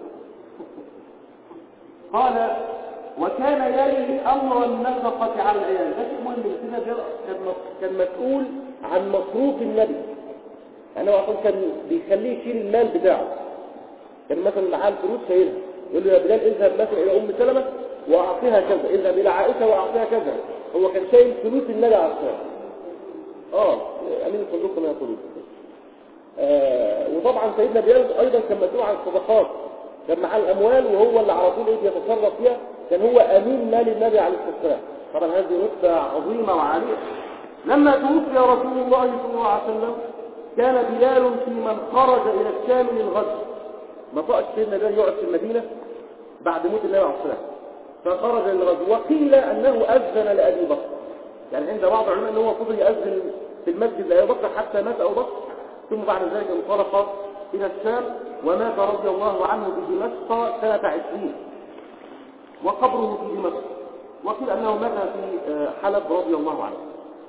قال وكان يلي امر النفقه على العيال. ده شيء مهم، سيدنا بلال كان مسؤول عن مصروف النبي، يعني هو اصلا كان بيخليه يشيل المال بتاعه. كان مثلا معاه الفلوس شايلها، يقول له يا بلال اذهب مثلا الى ام سلمة واعطيها كذا، اذهب الى عائشه واعطيها كذا. هو كان شايل فلوس النبي على الصلاه. اه امين الصندوق كما يقولون. آه وطبعا سيدنا بلال ايضا كان مسؤول عن الصدقات، كان معاه الاموال وهو اللي على طول ايه بيتصرف فيها، كان هو امين مال النبي عليه الصلاه والسلام. طبعا هذه رتبه عظيمه وعاليه. لما توفي رسول الله صلى الله عليه وسلم كان بلال في من خرج الى الشام للغزو. ما طاقش سيدنا بلال يقعد في المدينه بعد موت النبي عليه الصلاه والسلام، فخرج للغزو. وقيل انه اذن لابي بكر، يعني عند بعض العلماء ان هو فضل يأذن في المسجد لابي بكر حتى مات ابو بكر، ثم بعد ذلك انطلق الى الشام ومات رضي الله عنه بدمشق سنه عشرين، وقبره في دمشق. وقيل انه مات في حلب رضي الله عنه.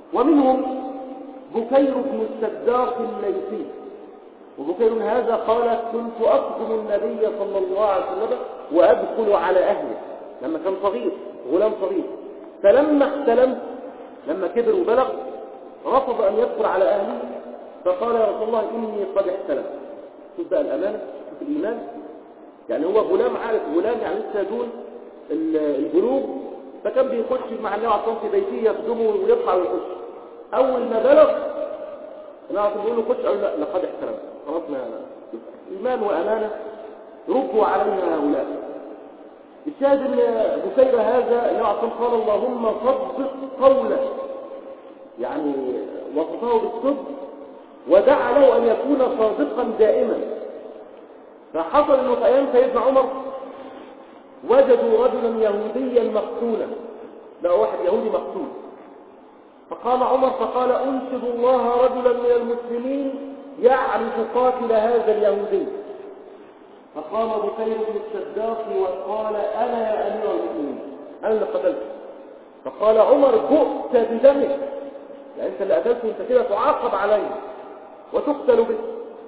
ومنهم بكير بن السداق الليثي، وبكير هذا قال كنت أخدم النبي صلى الله عليه وسلم وأدخل على أهله لما كان صغير غلام صغير، فلما احتلمت لما كبر وبلغ رفض أن يدخل على أهله، فقال يا رسول الله إني قد احتلمت. شوف بقى الأمانة، شوف الإيمان، يعني هو غلام عارف، غلام يعني لسه دون البلوغ، فكان بيخش مع النبي عليه الصلاة والسلام في بيته يخدمه ويطلع ويخش. أول ما بلغ النبي عليه الصلاة والسلام بيقول له خش، قال لا لقد احتلمت، خلاص ما إيمان وأمانة ردوا عليها هؤلاء. الشاهد ان بكير هذا النبي عليه الصلاة والسلام قال اللهم صدق قوله، يعني وصفه بالصدق ودعا له أن يكون صادقا دائما. فحصل انه في ايام سيدنا عمر وجدوا رجلا يهوديا مقتولا، لقوا واحد يهودي مقتول، فقال عمر فقال انشد الله رجلا من المسلمين يعرف قاتل هذا اليهودي، فقام بكير بن السداق وقال انا يا امير المؤمنين انا اللي قتلته. فقال عمر بؤت بدمك، يعني انت اللي قتلته، انت كده تعاقب عليه وتقتل به.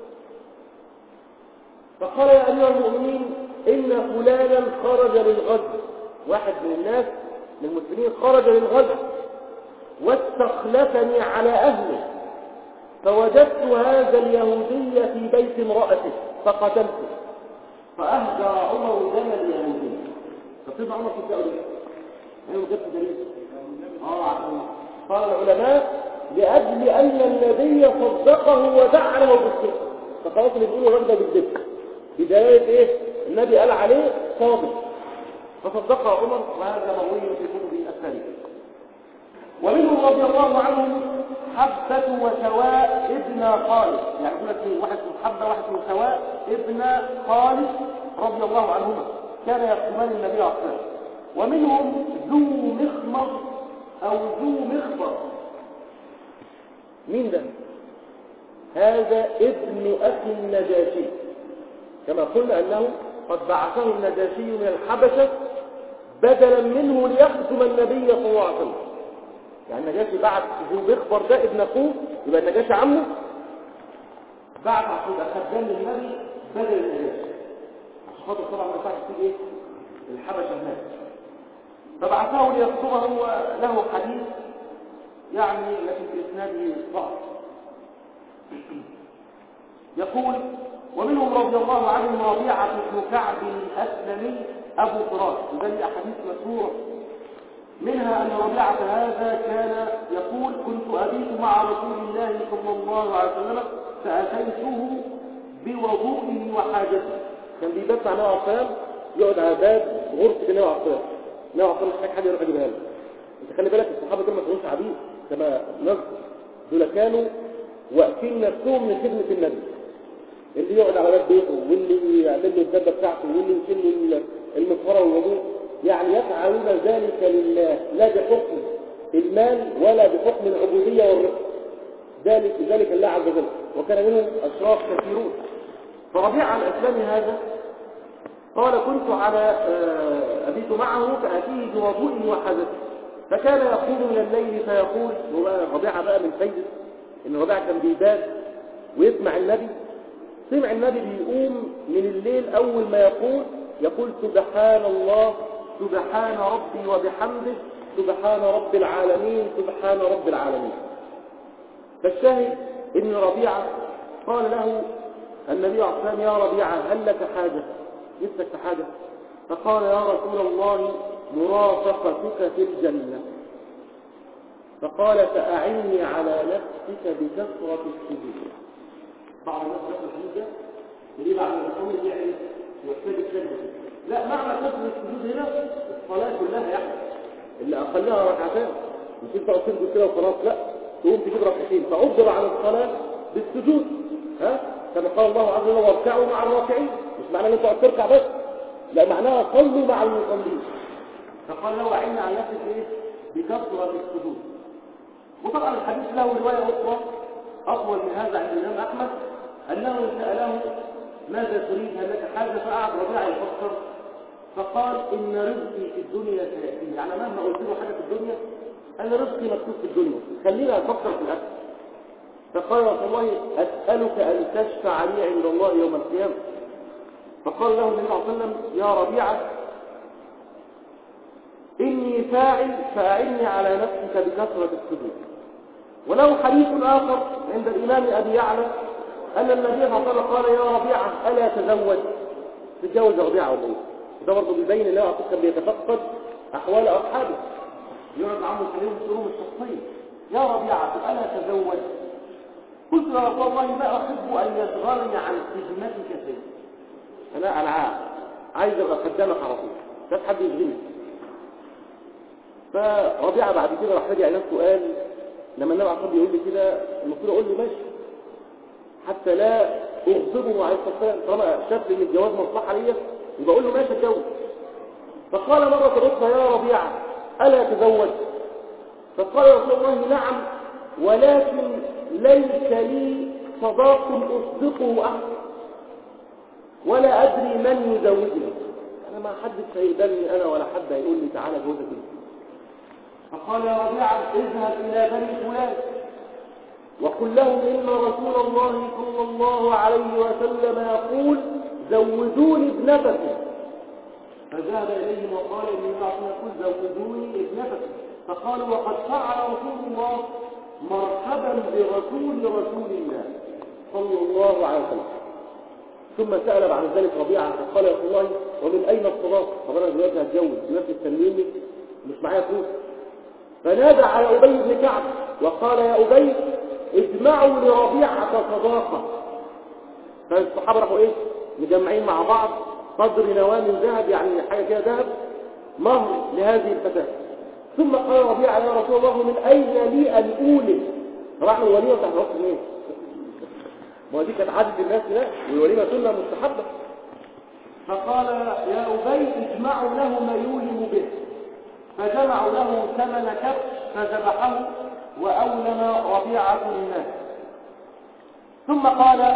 فقال يا امير المؤمنين ان فلانا خرج للغزو، واحد من الناس من المسلمين خرج للغزو واستخلفني على اهله، فوجدت هذا اليهودي في بيت امرأته فقتلته، فأهدر عمر دم اليهودي. فسيدنا عمر كنت أقول إيه؟ أيوة جبت دليل. آه قال العلماء لأجل أن النبي صدقه ودعا له بالصدق، فخلاص اللي بيقولوا الراجل ده بالذكر بداية إيه؟ النبي قال عليه صادق فصدقه عمر، وهذا مروي في كتب التاريخ. ومنهم رضي الله عنهم حبة وسواء ابن خالد، يعني يقول لك واحد من حبة واحد من سواء ابن خالد رضي الله عنهما، كان يخدمان النبي عليه الصلاة والسلام. ومنهم ذو مخمر أو ذو مخبر. مين ده؟ هذا ابن أخي النجاشي، كما قلنا أنه قد بعثه النجاشي من الحبشة بدلا منه ليخدم النبي صلى الله عليه وسلم. يعني النجاشي بعت ذو مخبر ده ابن أخوه، يبقى النجاشي عمه بعت عشان يبقى خدام للنبي بدل النجاشي، عشان خاطر طبعا ما ينفعش تيجي ايه الحبشة هناك. فبعثه ليخطبه، له حديث يعني لكن في اسناده ضعف. يقول ومنهم رضي الله عنهم ربيعة بن كعب الأسلمي أبو فراس، وده لي أحاديث مشهورة، منها أن ربيعة هذا كان يقول كنت أبيت مع رسول الله صلى الله عليه وسلم فأتيته بوضوئه وحاجته. كان بيبات مع النبي عليه الصلاة والسلام، يقعد على باب غرفة النبي عليه الصلاة والسلام، النبي عليه الصلاة والسلام محتاج حد يروح يجيبها له. انت خلي بالك الصحابة دول ما كانوش عبيد كما نذكر، دول كانوا واقفين نفسهم من خدمة النبي، اللي يقعد على باب بيته واللي يعمل له الدبة بتاعته واللي يشيل له المسخرة والوضوء، يعني يفعلون ذلك لله لا بحكم المال ولا بحكم العبودية والرفق، ذلك ذلك الله عز وجل، وكان منهم أشراف كثيرون. فربيعة الأسلامي هذا قال كنت على أبيت معه فأتيه بوضوئه وحاجته، فكان يقوم من الليل فيقول، ربيعة بقى من فايدة إن ربيعة كان بيبات ويسمع النبي، سمع النبي بيقوم من الليل أول ما يقول يقول سبحان الله سبحان ربي وبحمده سبحان رب العالمين سبحان رب العالمين. فالشاهد إن ربيعة قال له النبي عليه الصلاة والسلام يا ربيعة هل لك حاجة؟ نفسك في حاجة؟ فقال يا رسول الله مرافقتك في الجنة. فقال فأعني على نفسك بكثرة السجود. بعض الناس يقول الحديث ده اللي بعد ما يقوم يعني يحتاج الجنة، لا معنى كثرة السجود هنا الصلاة كلها، يعني اللي أقلها ركعتين مش انت قصير كده وخلاص، لا تقوم تجيب ركعتين فعبر عن الصلاة بالسجود، ها كما قال الله عز وجل واركعوا مع الراكعين، مش معناه ان انت تركع بس، لا معناها صلوا مع المصلين. فقال له أعني على نفسك ايه بكثرة السجود. وطبعا الحديث له رواية أخرى أطول من هذا عند الإمام أحمد، أنه سأله ماذا تريد هل لك حاجة؟ فقعد ربيعة يفكر فقال إن رزقي في الدنيا سيأتي، يعني مهما قلت له حاجة في الدنيا أنا رزقي مكتوب في الدنيا، خلينا نفكر في الأكل. فقال رسول الله أسألك أن تشفع لي عند الله يوم القيامة. فقال له النبي صلى الله عليه وسلم يا ربيعة إني فاعل فأعني على نفسك بكثرة السجود. وله حديث آخر عند الإمام أبي يعلى أن النبي صلى الله عليه وسلم قال يا ربيعة ألا تزوج؟ تتجوز ربيعة ولا إيه؟ ده برضه بيبين ان هو كان بيتفقد أحوال أصحابه، يقعد معهم يكلمهم الشؤون الشخصية. يا ربيعة ألا تزوج؟ قلت يا رسول الله ما أحب أن يشغلني عن خدمتك شيء. أنا أنا عايز أبقى خدامك على طول، مش حد يشغلني. فربيعة بعد كده راح رجع نفسه قال لما النبي عليه الصلاة والسلام يقول لي كده المفروض أقول له ماشي حتى لا أغضبه عليه الصلاة والسلام، طالما شاف إن الجواز مصلحة ليا يبقى أقول له ماشي اتجوز. فقال مرة أخرى يا ربيعة ألا تزوج؟ فقال رسول الله نعم ولكن ليس لي صداق أصدقه أحد ولا أدري من يزوجني، أنا ما حدش هيقبلني أنا ولا حد هيقول لي تعالى جوزك انت. فقال يا ربيعة اذهب إلى بني فلان وقل لهم إن رسول الله صلى الله عليه وسلم يقول زوجوني ابنتكم. فذهب إليهم وقال إن الله يقول زوجوني ابنتكم. فقالوا وقد فعل رسول الله مرحبا برسول رسول الله صلى الله عليه وسلم. ثم سأل بعد ذلك ربيعة فقال يا رسول الله ومن أين الصداق؟ طب أنا دلوقتي هتجوز دلوقتي تسلمني مش معايا فلوس. فنادى على أبي بن كعب وقال يا أبي اجمعوا لربيعة صداقة. فالصحابة راحوا ايه مجمعين مع بعض قدر نواه من ذهب، يعني حاجة كده ذهب مهر لهذه الفتاة. ثم قال ربيعة يا رسول الله من أين لي أن أولي؟ راح الوليمة بتاعت الوقت منين؟ ما دي كانت عادة الناس لا، والوليمة سنة مستحبة. فقال يا أبي اجمعوا له ما يولم به. فجمعوا له ثمن كبش فذبحه وأولم ربيعة للناس. ثم قال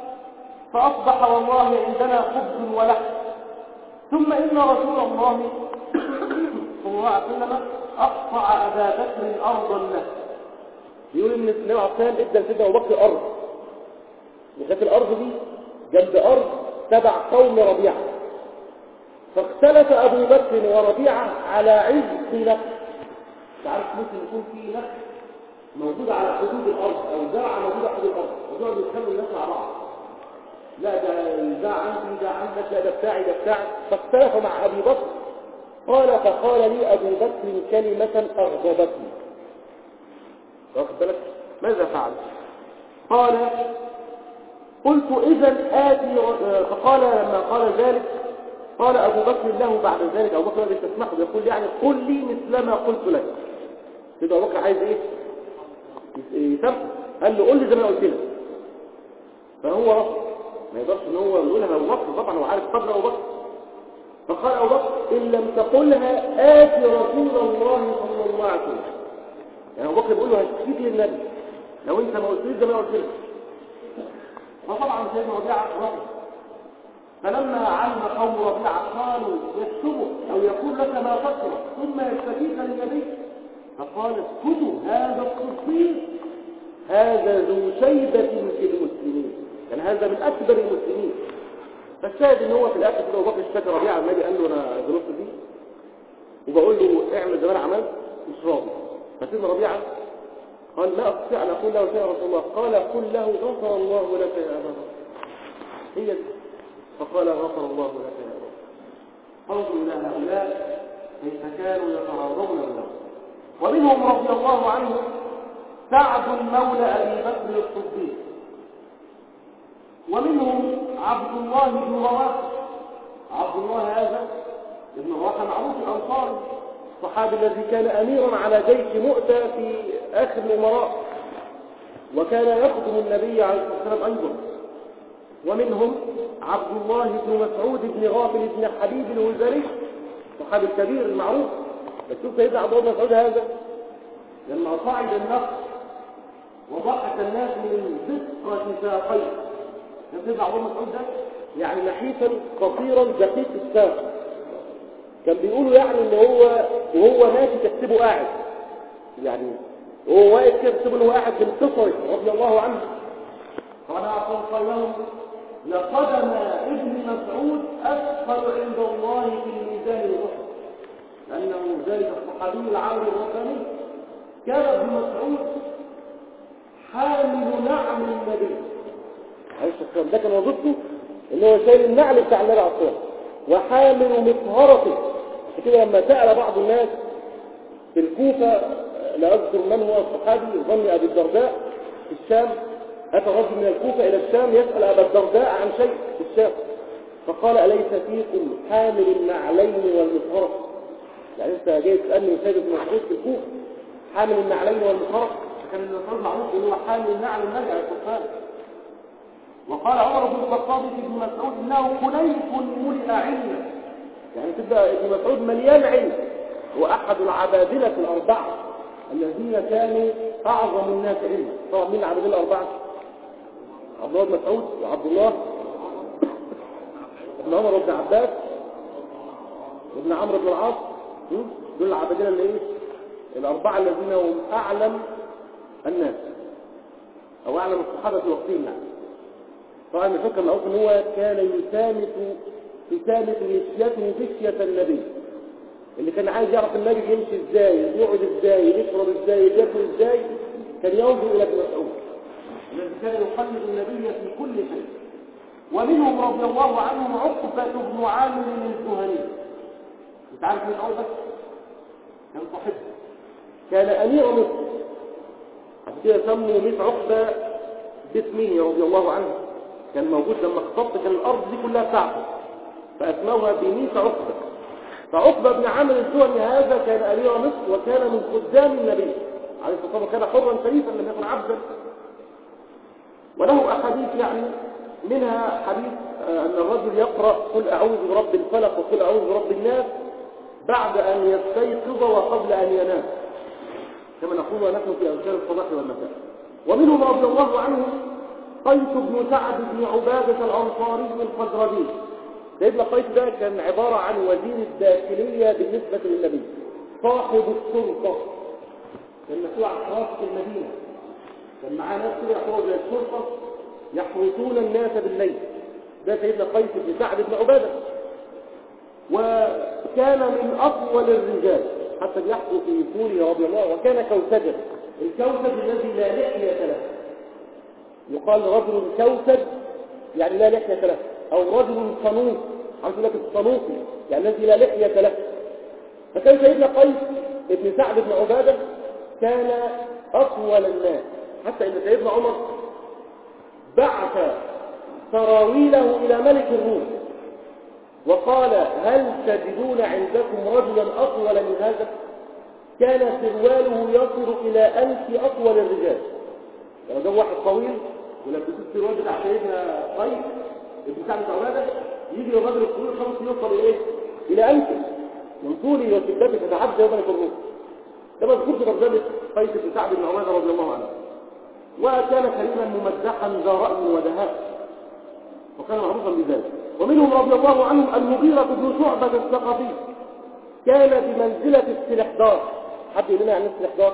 فأصبح والله عندنا خبز ولحم. ثم إن رسول الله صلى الله عليه وسلم أقطع أبا بكر أرضا له. يقول إن النبي عليه الصلاة والسلام إدى لسيدنا أبو بكر أرض، وكانت الأرض دي جنب أرض تبع قوم ربيعة. فاختلف أبو بكر وربيعة على عزق نخل. تعرف ممكن يكون في نخل موجود على حدود الأرض أو زرعة موجودة على حدود الأرض ويقعدوا يتخلوا الناس مع بعض، لا ده ده عندي ده عندك لا ده بتاعي ده بتاعي. فاختلف مع أبي بكر. قال فقال لي أبو بكر كلمة أغضبتني. واخد بالك ماذا فعل؟ قال قلت إذا آتي. فقال لما قال ذلك قال أبو بكر له بعد ذلك أبو بكر يستسمحه يقول يعني قل لي مثل ما قلت لك. كده أبو بكر عايز إيه؟ يسمح. قال له قل لي زي ما قلت لك. فهو رفض، ما يقدرش ان هو يقولها ابو بكر، طبعا هو عارف قدر ابو بكر. فقال ابو بكر ان لم تقلها آتي رسول الله صلى الله عليه وسلم. يعني ابو بكر بيقول له هتشكيك للنبي لو انت ما قلتليش زي ما قلت لك. فطبعا سيدنا ربيعه رفض. فلما علم قوم ربيعه قالوا يكتبه او يقول لك ما تكره ثم يستفيد للنبي. فقال اسكتوا هذا الصديق هذا ذو شيبة في المسلمين، يعني هذا من أكبر المسلمين. فالشاهد ان هو في الآخر كده أبو بكر اشتكى ربيعة النبي قال له أنا غلطت فيه وبقول له اعمل زي ما أنا عملت مش راضي. فسيدنا ربيعة قال لا أستطيع أن أقول له شيء يا رسول الله. قال قل له غفر الله لك يا أبا بكر. هي دي. فقال غفر الله لك يا أبا بكر. انظروا إلى هؤلاء كيف كانوا يتراضون بالله. ومنهم رضي الله عنه سعد مولى أبي بكر الصديق. ومنهم عبد الله بن رواحة. عبد الله هذا ابن رواحة معروف الأنصاري الصحابي الذي كان أميرا على جيش مؤتة في آخر الأمراء وكان يخدم النبي عليه الصلاة والسلام أيضا. ومنهم عبد الله بن مسعود بن غافل بن حبيب الوزاري الصحابي الكبير المعروف. بس شوف سيدنا عبد الله بن مسعود هذا لما صعد النخل وضحك الناس من بسرة ساقيه. سيدنا عبد الله بن مسعود ده يعني نحيفا قصيرا دقيق الساق. كان بيقولوا يعني ان هو وهو ماشي تكتبه قاعد، يعني هو واقف كده تقول هو قاعد بالقصر رضي الله عنه. قال فوق يوم لقدم ابن مسعود أثقل عند الله في الميزان الأخرى، لأنه ذلك الصحابي العالم الرباني كان ابن مسعود حامل نعم النبي عليه الصلاة والسلام، ده كان وظيفته ان هو شايل النعل بتاع النبي عليه الصلاة والسلام وحامل مطهرته. عشان كده لما سأل بعض الناس في الكوفة، لا أذكر من هو الصحابي، ظني أبي الدرداء في الشام، أتى رجل من الكوفة إلى الشام يسأل أبا الدرداء عن شيء في الشام، فقال أليس فيكم حامل النعلين والمطهرة؟ يعني أنت جاي تسألني سيد بن مسعود في الكوفة حامل النعلين والمطهرة؟ كان المسعود معروف أنه حامل النعل النبي عليه الصلاة والسلام. وقال عمر بن الخطاب في ابن مسعود إنه كنيف ملئ علما، يعني تبقى ابن مسعود مليان علم، هو أحد العبادلة الأربعة الذين كانوا أعظم الناس علما. طبعا مين العبادلة الأربعة؟ عبد الله بن مسعود وعبد الله ابن عمر وابن عباس وابن عمرو بن العاص، دول العبادلة اللي ايه؟ الأربعة الذين هم أعلم الناس أو أعلم الصحابة في وقتهم. يعني طبعا الفكرة الأول إن هو كان يسامت يسامت مشيته مشية النبي، اللي كان عايز يعرف النبي يمشي ازاي، يقعد ازاي، يشرب ازاي، ياكل ازاي، كان ينظر إلى ابن مسعود الذي كان يقلد النبي في كل شيء. ومنهم رضي الله عنهم عقبة بن عامر الجهني. انت عارف من اول بس كان صاحبه، كان أمير مصر، عشان كده سموا ميت عقبة باسمه رضي الله عنه، كان موجود لما اختص كان الأرض دي كلها بتاعته فأسموها بميت عقبة. فعقبة بن عامر الجهني هذا كان أمير مصر وكان من خدام النبي عليه الصلاة والسلام، كان حرا شريفا لم يكن عبدا. وله أحاديث يعني منها حديث أن الرجل يقرأ قل أعوذ برب الفلق وقل أعوذ برب الناس بعد أن يستيقظ وقبل أن ينام، كما نقول ونحن في أذكار الصباح والمساء. ومنهم رضي الله عنه قيس بن سعد بن عبادة الأنصاري الخزرجي. سيدنا قيس ده كان عبارة عن وزير الداخلية بالنسبة للنبي، صاحب السلطة، كان مسؤول عن حراسة المدينة، كان معاه ناس كده يحرسوا زي الشرطة يحرسون الناس بالليل. ده سيدنا قيس بن سعد بن عبادة، وكان من أطول الرجال حتى بيحكوا في سوريا رضي الله، وكان كوسجا. الكوسج الذي لا لحية له، يقال رجل كوسج يعني لا لحية له، أو رجل صنوف، عم تقول لك الصنوفي يعني الذي لا لحية له. فكان سيدنا قيس بن سعد بن عبادة كان أطول الناس، حتى إن سيدنا عمر بعث سراويله إلى ملك الروم وقال هل تجدون عندكم رجلا أطول من هذا؟ كان سرواله يصل إلى أنف أطول الرجال. لو ده واحد طويل ولبسوه السروال بتاع سيدنا قيس ابن سعد بن عبادة، يجي الرجل الطويل خمس يوصل إليه إلى أنفه من طوله وشدته فتعدى ملك الروم. ده مذكور في ترجمة قيس بن سعد بن عبادة رضي الله عنه. وكان كريما ممدحا ذا رأي ودهاء، وكان معروفا بذلك. ومنهم رضي الله عنهم المغيرة بن شعبة الثقفي، كان بمنزلة السلحدار. حد يقول لنا عن السلحدار؟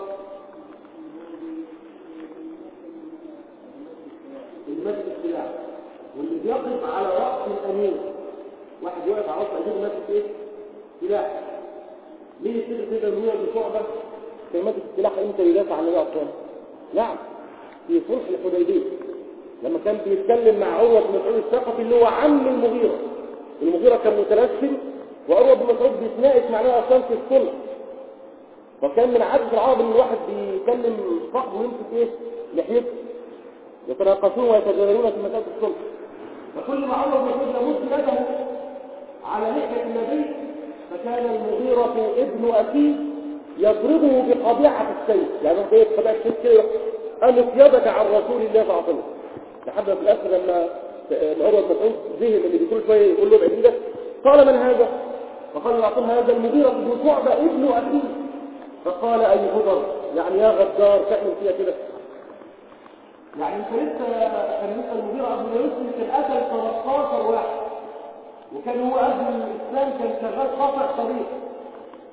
المسجد السلاح، واللي بيقف على رأس الأمير، واحد يقف على رأس الأمير ماسك ايه؟ سلاح. ليه يصير كده المغيرة بن شعبة كان ماسك السلاح امتى يدافع عن النبي عليه الصلاة والسلام؟ نعم، في صلح الحديبية لما كان بيتكلم مع عروة بن مسعود الثقفي اللي هو عم المغيرة. المغيرة كان متلثم وعروة بن مسعود بيتناقش مع النبي عشان في الصلح، وكان من عادة العرب ان الواحد بيكلم صاحبه ويمسك ايه؟ لحيته، يتناقشون ويتجادلون في مسألة الصلح. فكل ما عروة بن مسعود يمد يده على لحية النبي فكان المغيرة ابن أخيه يضربه بقبيعة السيف، يعني هو ايه بقبيعة السيف كده أمس يدك عن رسول الله صلى الله عليه وسلم. لحد في الآخر لما عروة بن مسعود ذهل اللي بيقول شوية يقول له بعيد ده، قال من هذا؟ فقال العقل هذا المغيرة بن شعبة ابن أخيه. فقال أي هدر، يعني يا غدار تعمل فيها كده. يعني انت لسه كان لسه المغيرة قبل ما يسلم كان قتل ثلاثة عشر واحد، وكان هو قبل الإسلام كان شغال قاطع طريق.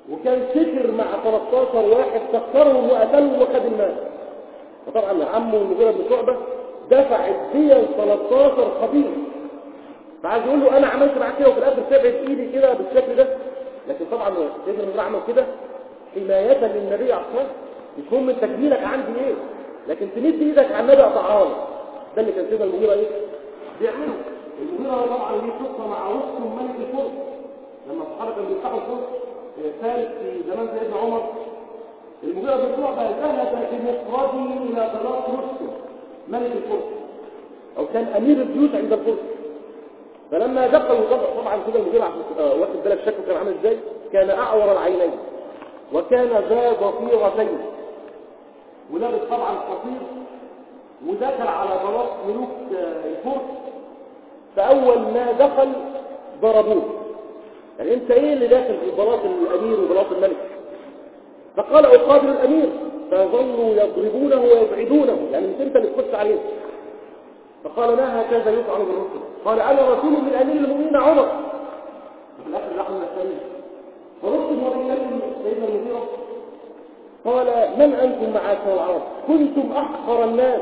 وكان سكر مع ثلاثة عشر واحد سكرهم وقتلهم وخد المال. فطبعا عمه المغيرة بن شعبة دفع الدية ل ثلاثة عشر قبيلة، فعايز يقول له انا عملت معاك كده وفي الاخر سبعت ايدي كده بالشكل ده. لكن طبعا سيدنا المغيرة عمل كده حماية للنبي عليه الصلاة، مش هم من تكبيرك عندي ايه، لكن تمد ايدك على النبي اقطعها لك. ده اللي كان سيدنا المغيرة ايه بيعمله. المغيرة طبعا ليه قصة مع رستم ملك الفرس، لما الصحابة كانوا بيفتحوا الفرس ثالث في زمان سيدنا عمر، المغيرة بن شعبة ذهب بمفرده الى بلاط رستم ملك الفرس، او كان امير الجيوش عند الفرس. فلما دخل طبعا كده المغيرة واخد بالك شكله كان عامل ازاي، كان اعور العينين وكان ذا ضفيرتين ولابس طبعا قصير ودخل على بلاط ملوك الفرس. فاول ما دخل ضربوه، يعني انت ايه اللي داخل في بلاط الامير وبلاط الملك؟ فقال اقابل الامير، فظلوا يضربونه ويبعدونه، يعني مش انت اللي تخش عليه. فقال ما هكذا يفعل بالرسل؟ قال انا رسول من امير المؤمنين عمر. في الاخر راحوا النسائي فرسل وبيكلم سيدنا المغيرة قال من انتم معاشر العرب؟ كنتم احقر الناس،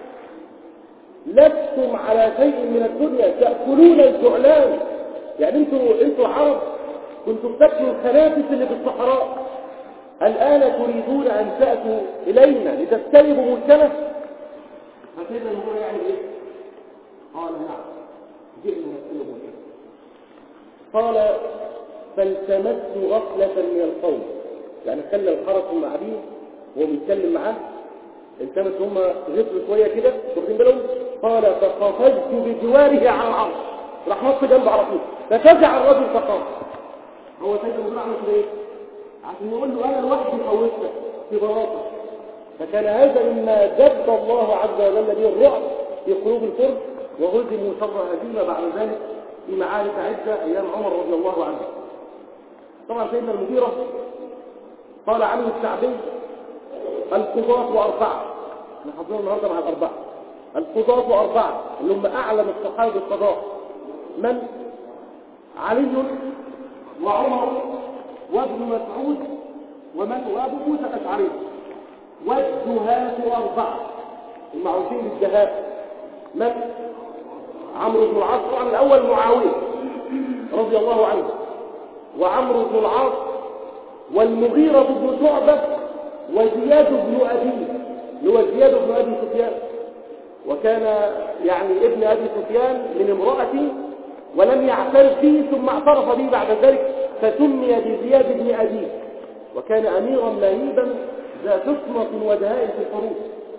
لستم على شيء من الدنيا، تاكلون الجعلان. يعني انتوا انتوا عرب كنتم تاكلوا الخنافس اللي في الصحراء، الان تريدون ان تاتوا الينا لتستلبوا ملكنا؟ فسيدنا المغيرة يعني ايه؟ قال نعم جئنا نستلب ملكنا. قال فالتمست غفلة من القوم، يعني خلى الحرس هم قاعدين وهو بيتكلم معاه التمس هم غفلوا شويه كده واخدين بالهم. قال فقفزت بجواره على الارض، راح نط جنبه على طول، ففزع الرجل فقام. هو سيدنا المغيرة عمل كده ايه؟ عشان يقول له انا لوحدي خوفتك في بلاطه. فكان هذا مما دب الله عز وجل به الرعب في قلوب الفرس، وهزموا شر هزيمه بعد ذلك في معارك عده ايام عمر رضي الله عنه. طبعا سيدنا المغيرة قال عنه الشعبي القضاة أربعة، احنا حضرنا النهارده مع الأربعة. القضاة أربعة اللي هم أعلم الصحابة بالقضاء، من؟ علي وعمر وابن مسعود ومن وابو موسى الأشعري. والدهاة أربعة المعروفين بالدهاء، من؟ عمرو بن العاص، طبعا الأول معاوية رضي الله عنه، وعمرو بن العاص والمغيرة بن شعبة وزياد بن أبي، اللي هو زياد بن أبي سفيان، وكان يعني ابن أبي سفيان من امرأته ولم يعترف به ثم اعترف به بعد ذلك فسمي بزياد بن أبي، وكان أميرا مهيبا ذا فطنة ودهاء في الحروب.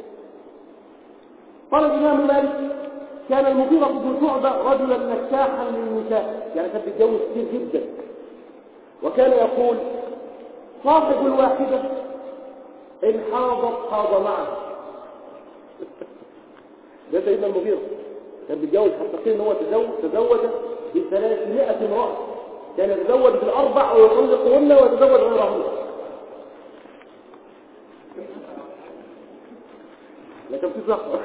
قال الإمام مالك كان المغيرة بن شعبة رجلا نكاحا للنساء، يعني كان بيتجوز كتير جدا، وكان يقول صاحب الواحدة إن حاضت حاض معه. ده سيدنا المغيرة كان بيتجوز، حتى قيل ان هو تزوج تزوج بثلاثمائة امرأة، كان يتزوج بالأربع ويطلقهن ويتزوج غيرهن. لكن في زخمة.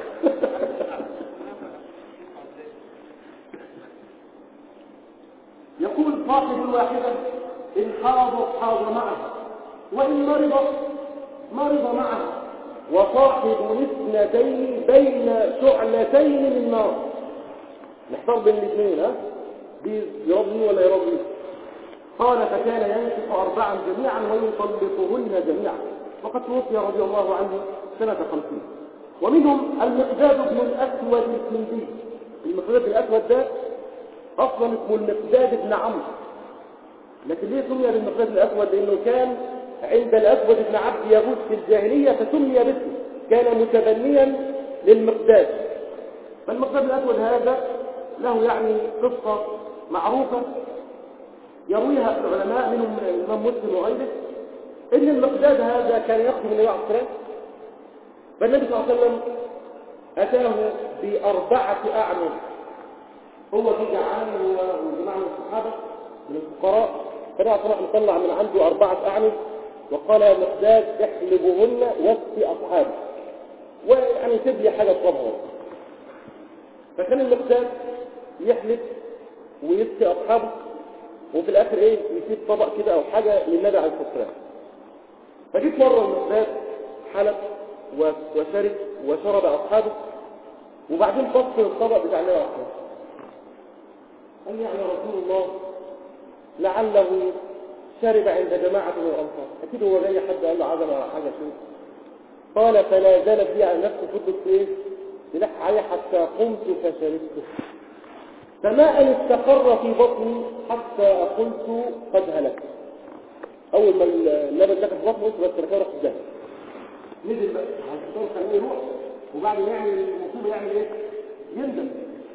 يقول صاحب الواحدة إن حاضت حاض معه، وإن مرضت مرض معه، وصاحب الاثنتين بين شعلتين من نار. نحتار بين الاثنين، ها دي يرضي ولا يرضي؟ قال فكان ينكح أربعا جميعا ويطلقهن جميعا، وقد توفي رضي الله عنه سنة خمسين. ومنهم المقداد بن الأسود الكندي. المقداد الأسود ده أصلا اسمه المقداد بن عمرو، لكن ليه سمي بالمقداد الأسود؟ لأنه كان عند الأسود بن عبد يغوث في الجاهلية فسمي باسمه، كان متبنيا للمقداد. فالمقداد الأسود هذا له يعني قصة معروفة يرويها العلماء منهم الإمام مسلم وغيره، إن المقداد هذا كان يخدم النبي عليه الصلاة والسلام، فالنبي صلى الله عليه وسلم أتاه بأربعة أعنب، هو في جعان وجماعة من الصحابة من الفقراء، فنبي صلى الله من عنده أربعة أعنب وقال يا مقداد احلبهن واسقي أصحابه، ويعني سيب لي حاجة تصبها. فكان المقداد يحلب ويسقي أصحابه، وفي الاخر ايه يسيب طبق كده او حاجه للنبي عليه الصلاه والسلام. فجيت مره المقداد حلب وشرب وشرب اصحابه، وبعدين فصل الطبق بتاع النبي عليه الصلاه والسلام. قال يعني رسول الله لعله شرب عند جماعه من الانصار، اكيد هو جاي حد قال له عزم على حاجه شيء. قال فلا زالت بي على نفسي فضلت ايه تلح عليه حتى قمت فشربته، فما ان استقر في بطني حتى قلت قد هلكت. اول ما اللبن دخل في بطني قلت بس انا كده رحت الدهن. نزل بقى على الفطار خليه يروح، وبعد ما يعمل المصيبه يعمل ايه؟ يندم.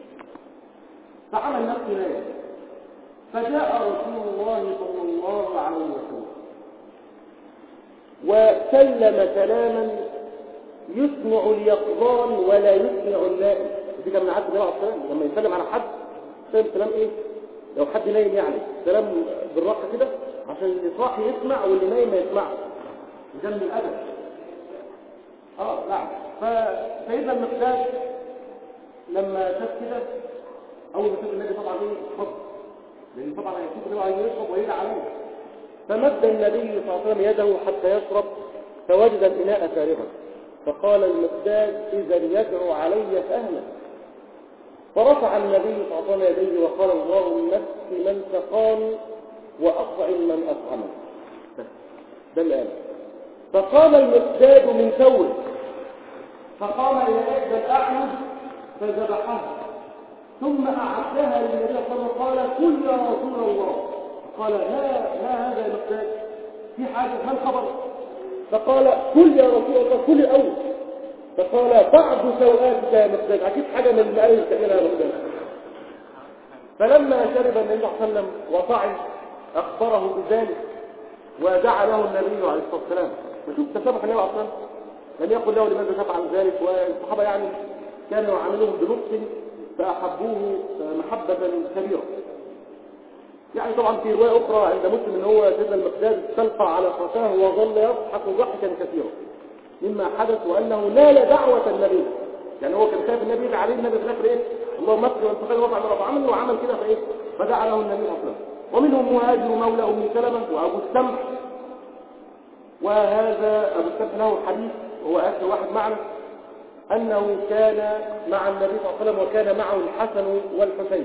فعمل نفسه نايم. فجاء رسول الله صلى الله عليه وسلم وسلم كلاما يسمع اليقظان ولا يسمع النائم. دي كان من عاد النبي عليه الصلاه والسلام لما يسلم على حد سلم كلام ايه؟ لو حد نايم يعني كلام بالراحه كده عشان اللي صاحي يسمع واللي نايم ما يسمعش. ده من الادب. اه نعم. فسيدنا المقداد لما شاف كده اول ما شاف النبي طبعا ايه اتخض، لان طبعا هيشوف النبي عايز يشرب ويدعي عليه. فمد النبي صلى الله عليه وسلم يده حتى يشرب فوجد الاناء فارغا، فقال المقداد اذا يدعو علي فاهلا. فرفع النبي صلى الله عليه وسلم يديه وقال اللهم اسق من سقاني واطعم من اطعمني. ده اللي قال. فقام المقداد من ثوره فقام الى احدى الاعين فذبحها، ثم اعدها للنبي صلى الله عليه وسلم قال كل يا رسول الله. قال لا لا هذا يا مقداد في حاجه ما الخبر؟ فقال كل يا رسول الله كل الاول. فقال بعض سوءاتك يا مقداد، اكيد حاجه من المال اللي بتعملها يا مقداد. فلما شرب النبي صلى الله عليه وسلم وطعم اخبره بذلك ودعا له النبي عليه الصلاه والسلام. وشوف تسامح النبي عليه الصلاه والسلام، لم يقل له لماذا تفعل ذلك، والصحابه يعني كانوا يعاملوه بلطف فاحبوه محبه كبيره. يعني طبعا في روايه اخرى عند مسلم ان هو سيدنا المقداد استلقى على خفاه وظل يضحك ضحكا كثيرا مما حدث، وانه نال دعوه النبي. يعني هو كان خايف النبي يدعي عليه، النبي في الاخر ايه اللهم اسقي وانت خير وضع من عمل وعمل كده فايه فدعا له النبي صلى الله عليه وسلم. ومنهم مهاجر مولى ام سلمه وابو السمح، وهذا ابو السمح له حديث هو اخر واحد معنا انه كان مع النبي صلى الله عليه وسلم وكان معه الحسن والحسين،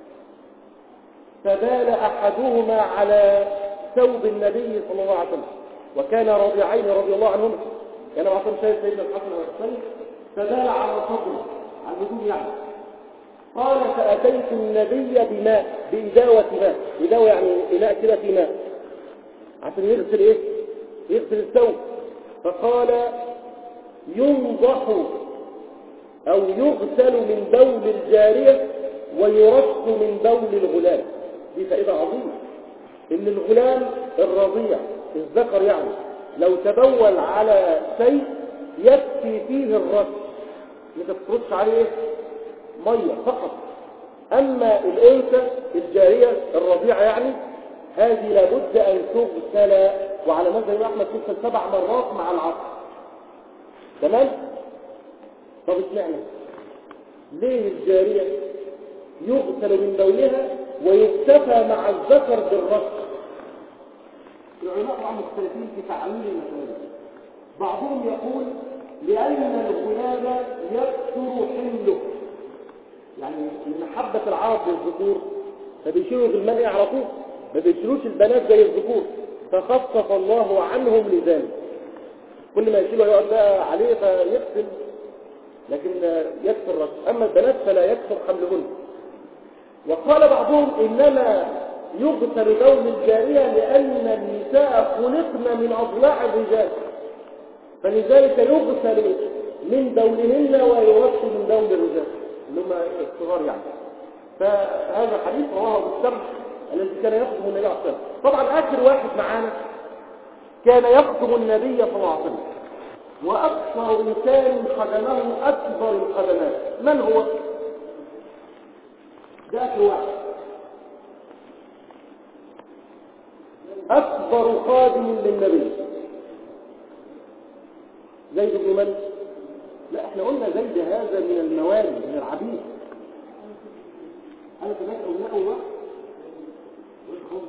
فبال احدهما على ثوب النبي صلى الله عليه وسلم، وكان رضيعين رضي الله عنهما، كان معصوم شايف سيدنا الحسن والحسين، فبال على صدره على الهدوم يعني. قال فاتيت النبي بماء بإداوة ماء، إداوة يعني إناء كده في ماء عشان يغسل ايه يغسل الثوب. فقال ينضح او يغسل من بول الجارية ويرش من بول الغلام. دي فائدة عظيمة، ان الغلام الرضيع الذكر يعني لو تبول على شيء يكفي فيه الرش، انت ترش عليه ميه فقط. اما الانثى الجارية الرضيعة يعني هذه لابد ان تغسل، وعلى مذهب احمد تغسل سبع مرات مع العصر. تمام؟ طب اسمعنا ليه الجارية يغسل من بولها ويكتفى مع الذكر بالرش؟ العلماء طبعا مختلفين في تعليل المسائل. بعضهم يقول لأن الغلام يكثر حمله، يعني لمحبة العرب للذكور فبيشيلوا بالماء على طول، ما بيشيلوش البنات زي الذكور، فخفف الله عنهم لذلك. كل ما يشيله يقعد بقى عليه فيغسل، لكن يكثر الرش. أما البنات فلا يكثر حملهن. وقال بعضهم إنما يغسل بول الجارية لأن النساء خلقن من أضلاع الرجال، فلذلك يغسل من بولهن ويرش من بول الرجال اللي هم الصغار يعني. فهذا حديث رواه ابو السمح الذي كان يخدم النبي صلى الله عليه وسلم. طبعا آخر واحد معانا كان يخدم النبي صلى الله عليه وسلم، وأكثر إنسان خدمه أكبر الخدمات من هو؟ ده آخر واحد، أكبر خادم للنبي زيد بن من؟ لا احنا قلنا زيد هذا من الموالي من العبيد. أنا كمان أقول لك أول واحد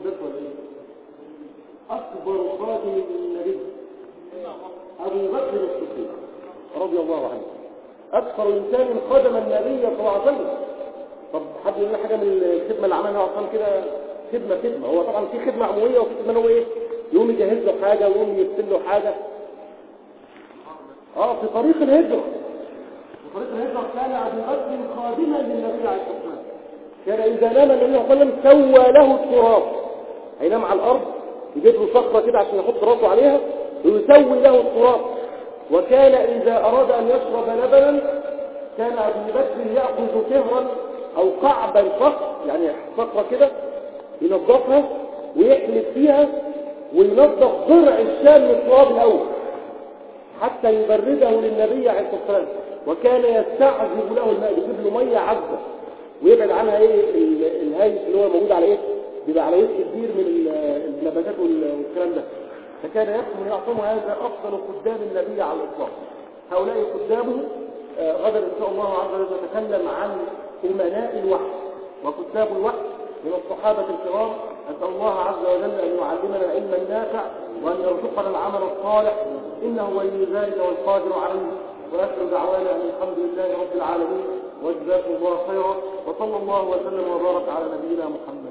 من النبي؟ أبو بكر الصديق رضي الله عنه، أكثر إنسان خدم النبي صلى الله عليه وسلم. طب حد يقول لنا حاجة من الخدمة اللي عملها أصلا كده؟ خدمة خدمة، هو طبعا في خدمة عمومية وفي خدمة هو إيه؟ يقوم يجهز له حاجة ويقوم يرسل له حاجة. اه في طريق الهجرة، في طريق الهجرة كان أبو بكر خادما للنبي عليه الصلاة والسلام. كان إذا نام النبي صلى الله عليه وسلم سوى له التراب، هينام على الأرض يجيب له صخرة كده عشان يحط راسه عليها ويسوي له التراب. وكان إذا أراد أن يشرب لبنا كان أبو بكر يأخذ كهرا أو قعبا صخر، يعني صخرة كده ينظفها ويحلب فيها وينظف ضرع الشام من التراب الأول حتى يبرده للنبي عليه الصلاة والسلام. وكان يستعذب له الماء، يجيب له مية عذبة ويبعد عنها ايه الهايش اللي هو موجود على ايه، بيبقى على وش كبير من النباتات والكلام ده. فكان يحكم يعصمه هذا افضل قدام النبي على الاطلاق. هؤلاء قدامه آه غدا ان شاء الله عز وجل نتكلم عن امناء الوحي وكتاب الوحي من الصحابه الكرام. اسال الله عز وجل ان يعلمنا العلم النافع وان يرزقنا العمل الصالح، انه ولي ذلك والقادر عليه. واخر دعوانا ان الحمد لله رب العالمين وجزاكم الله خيرا، وصلى الله وسلم وبارك على نبينا محمد.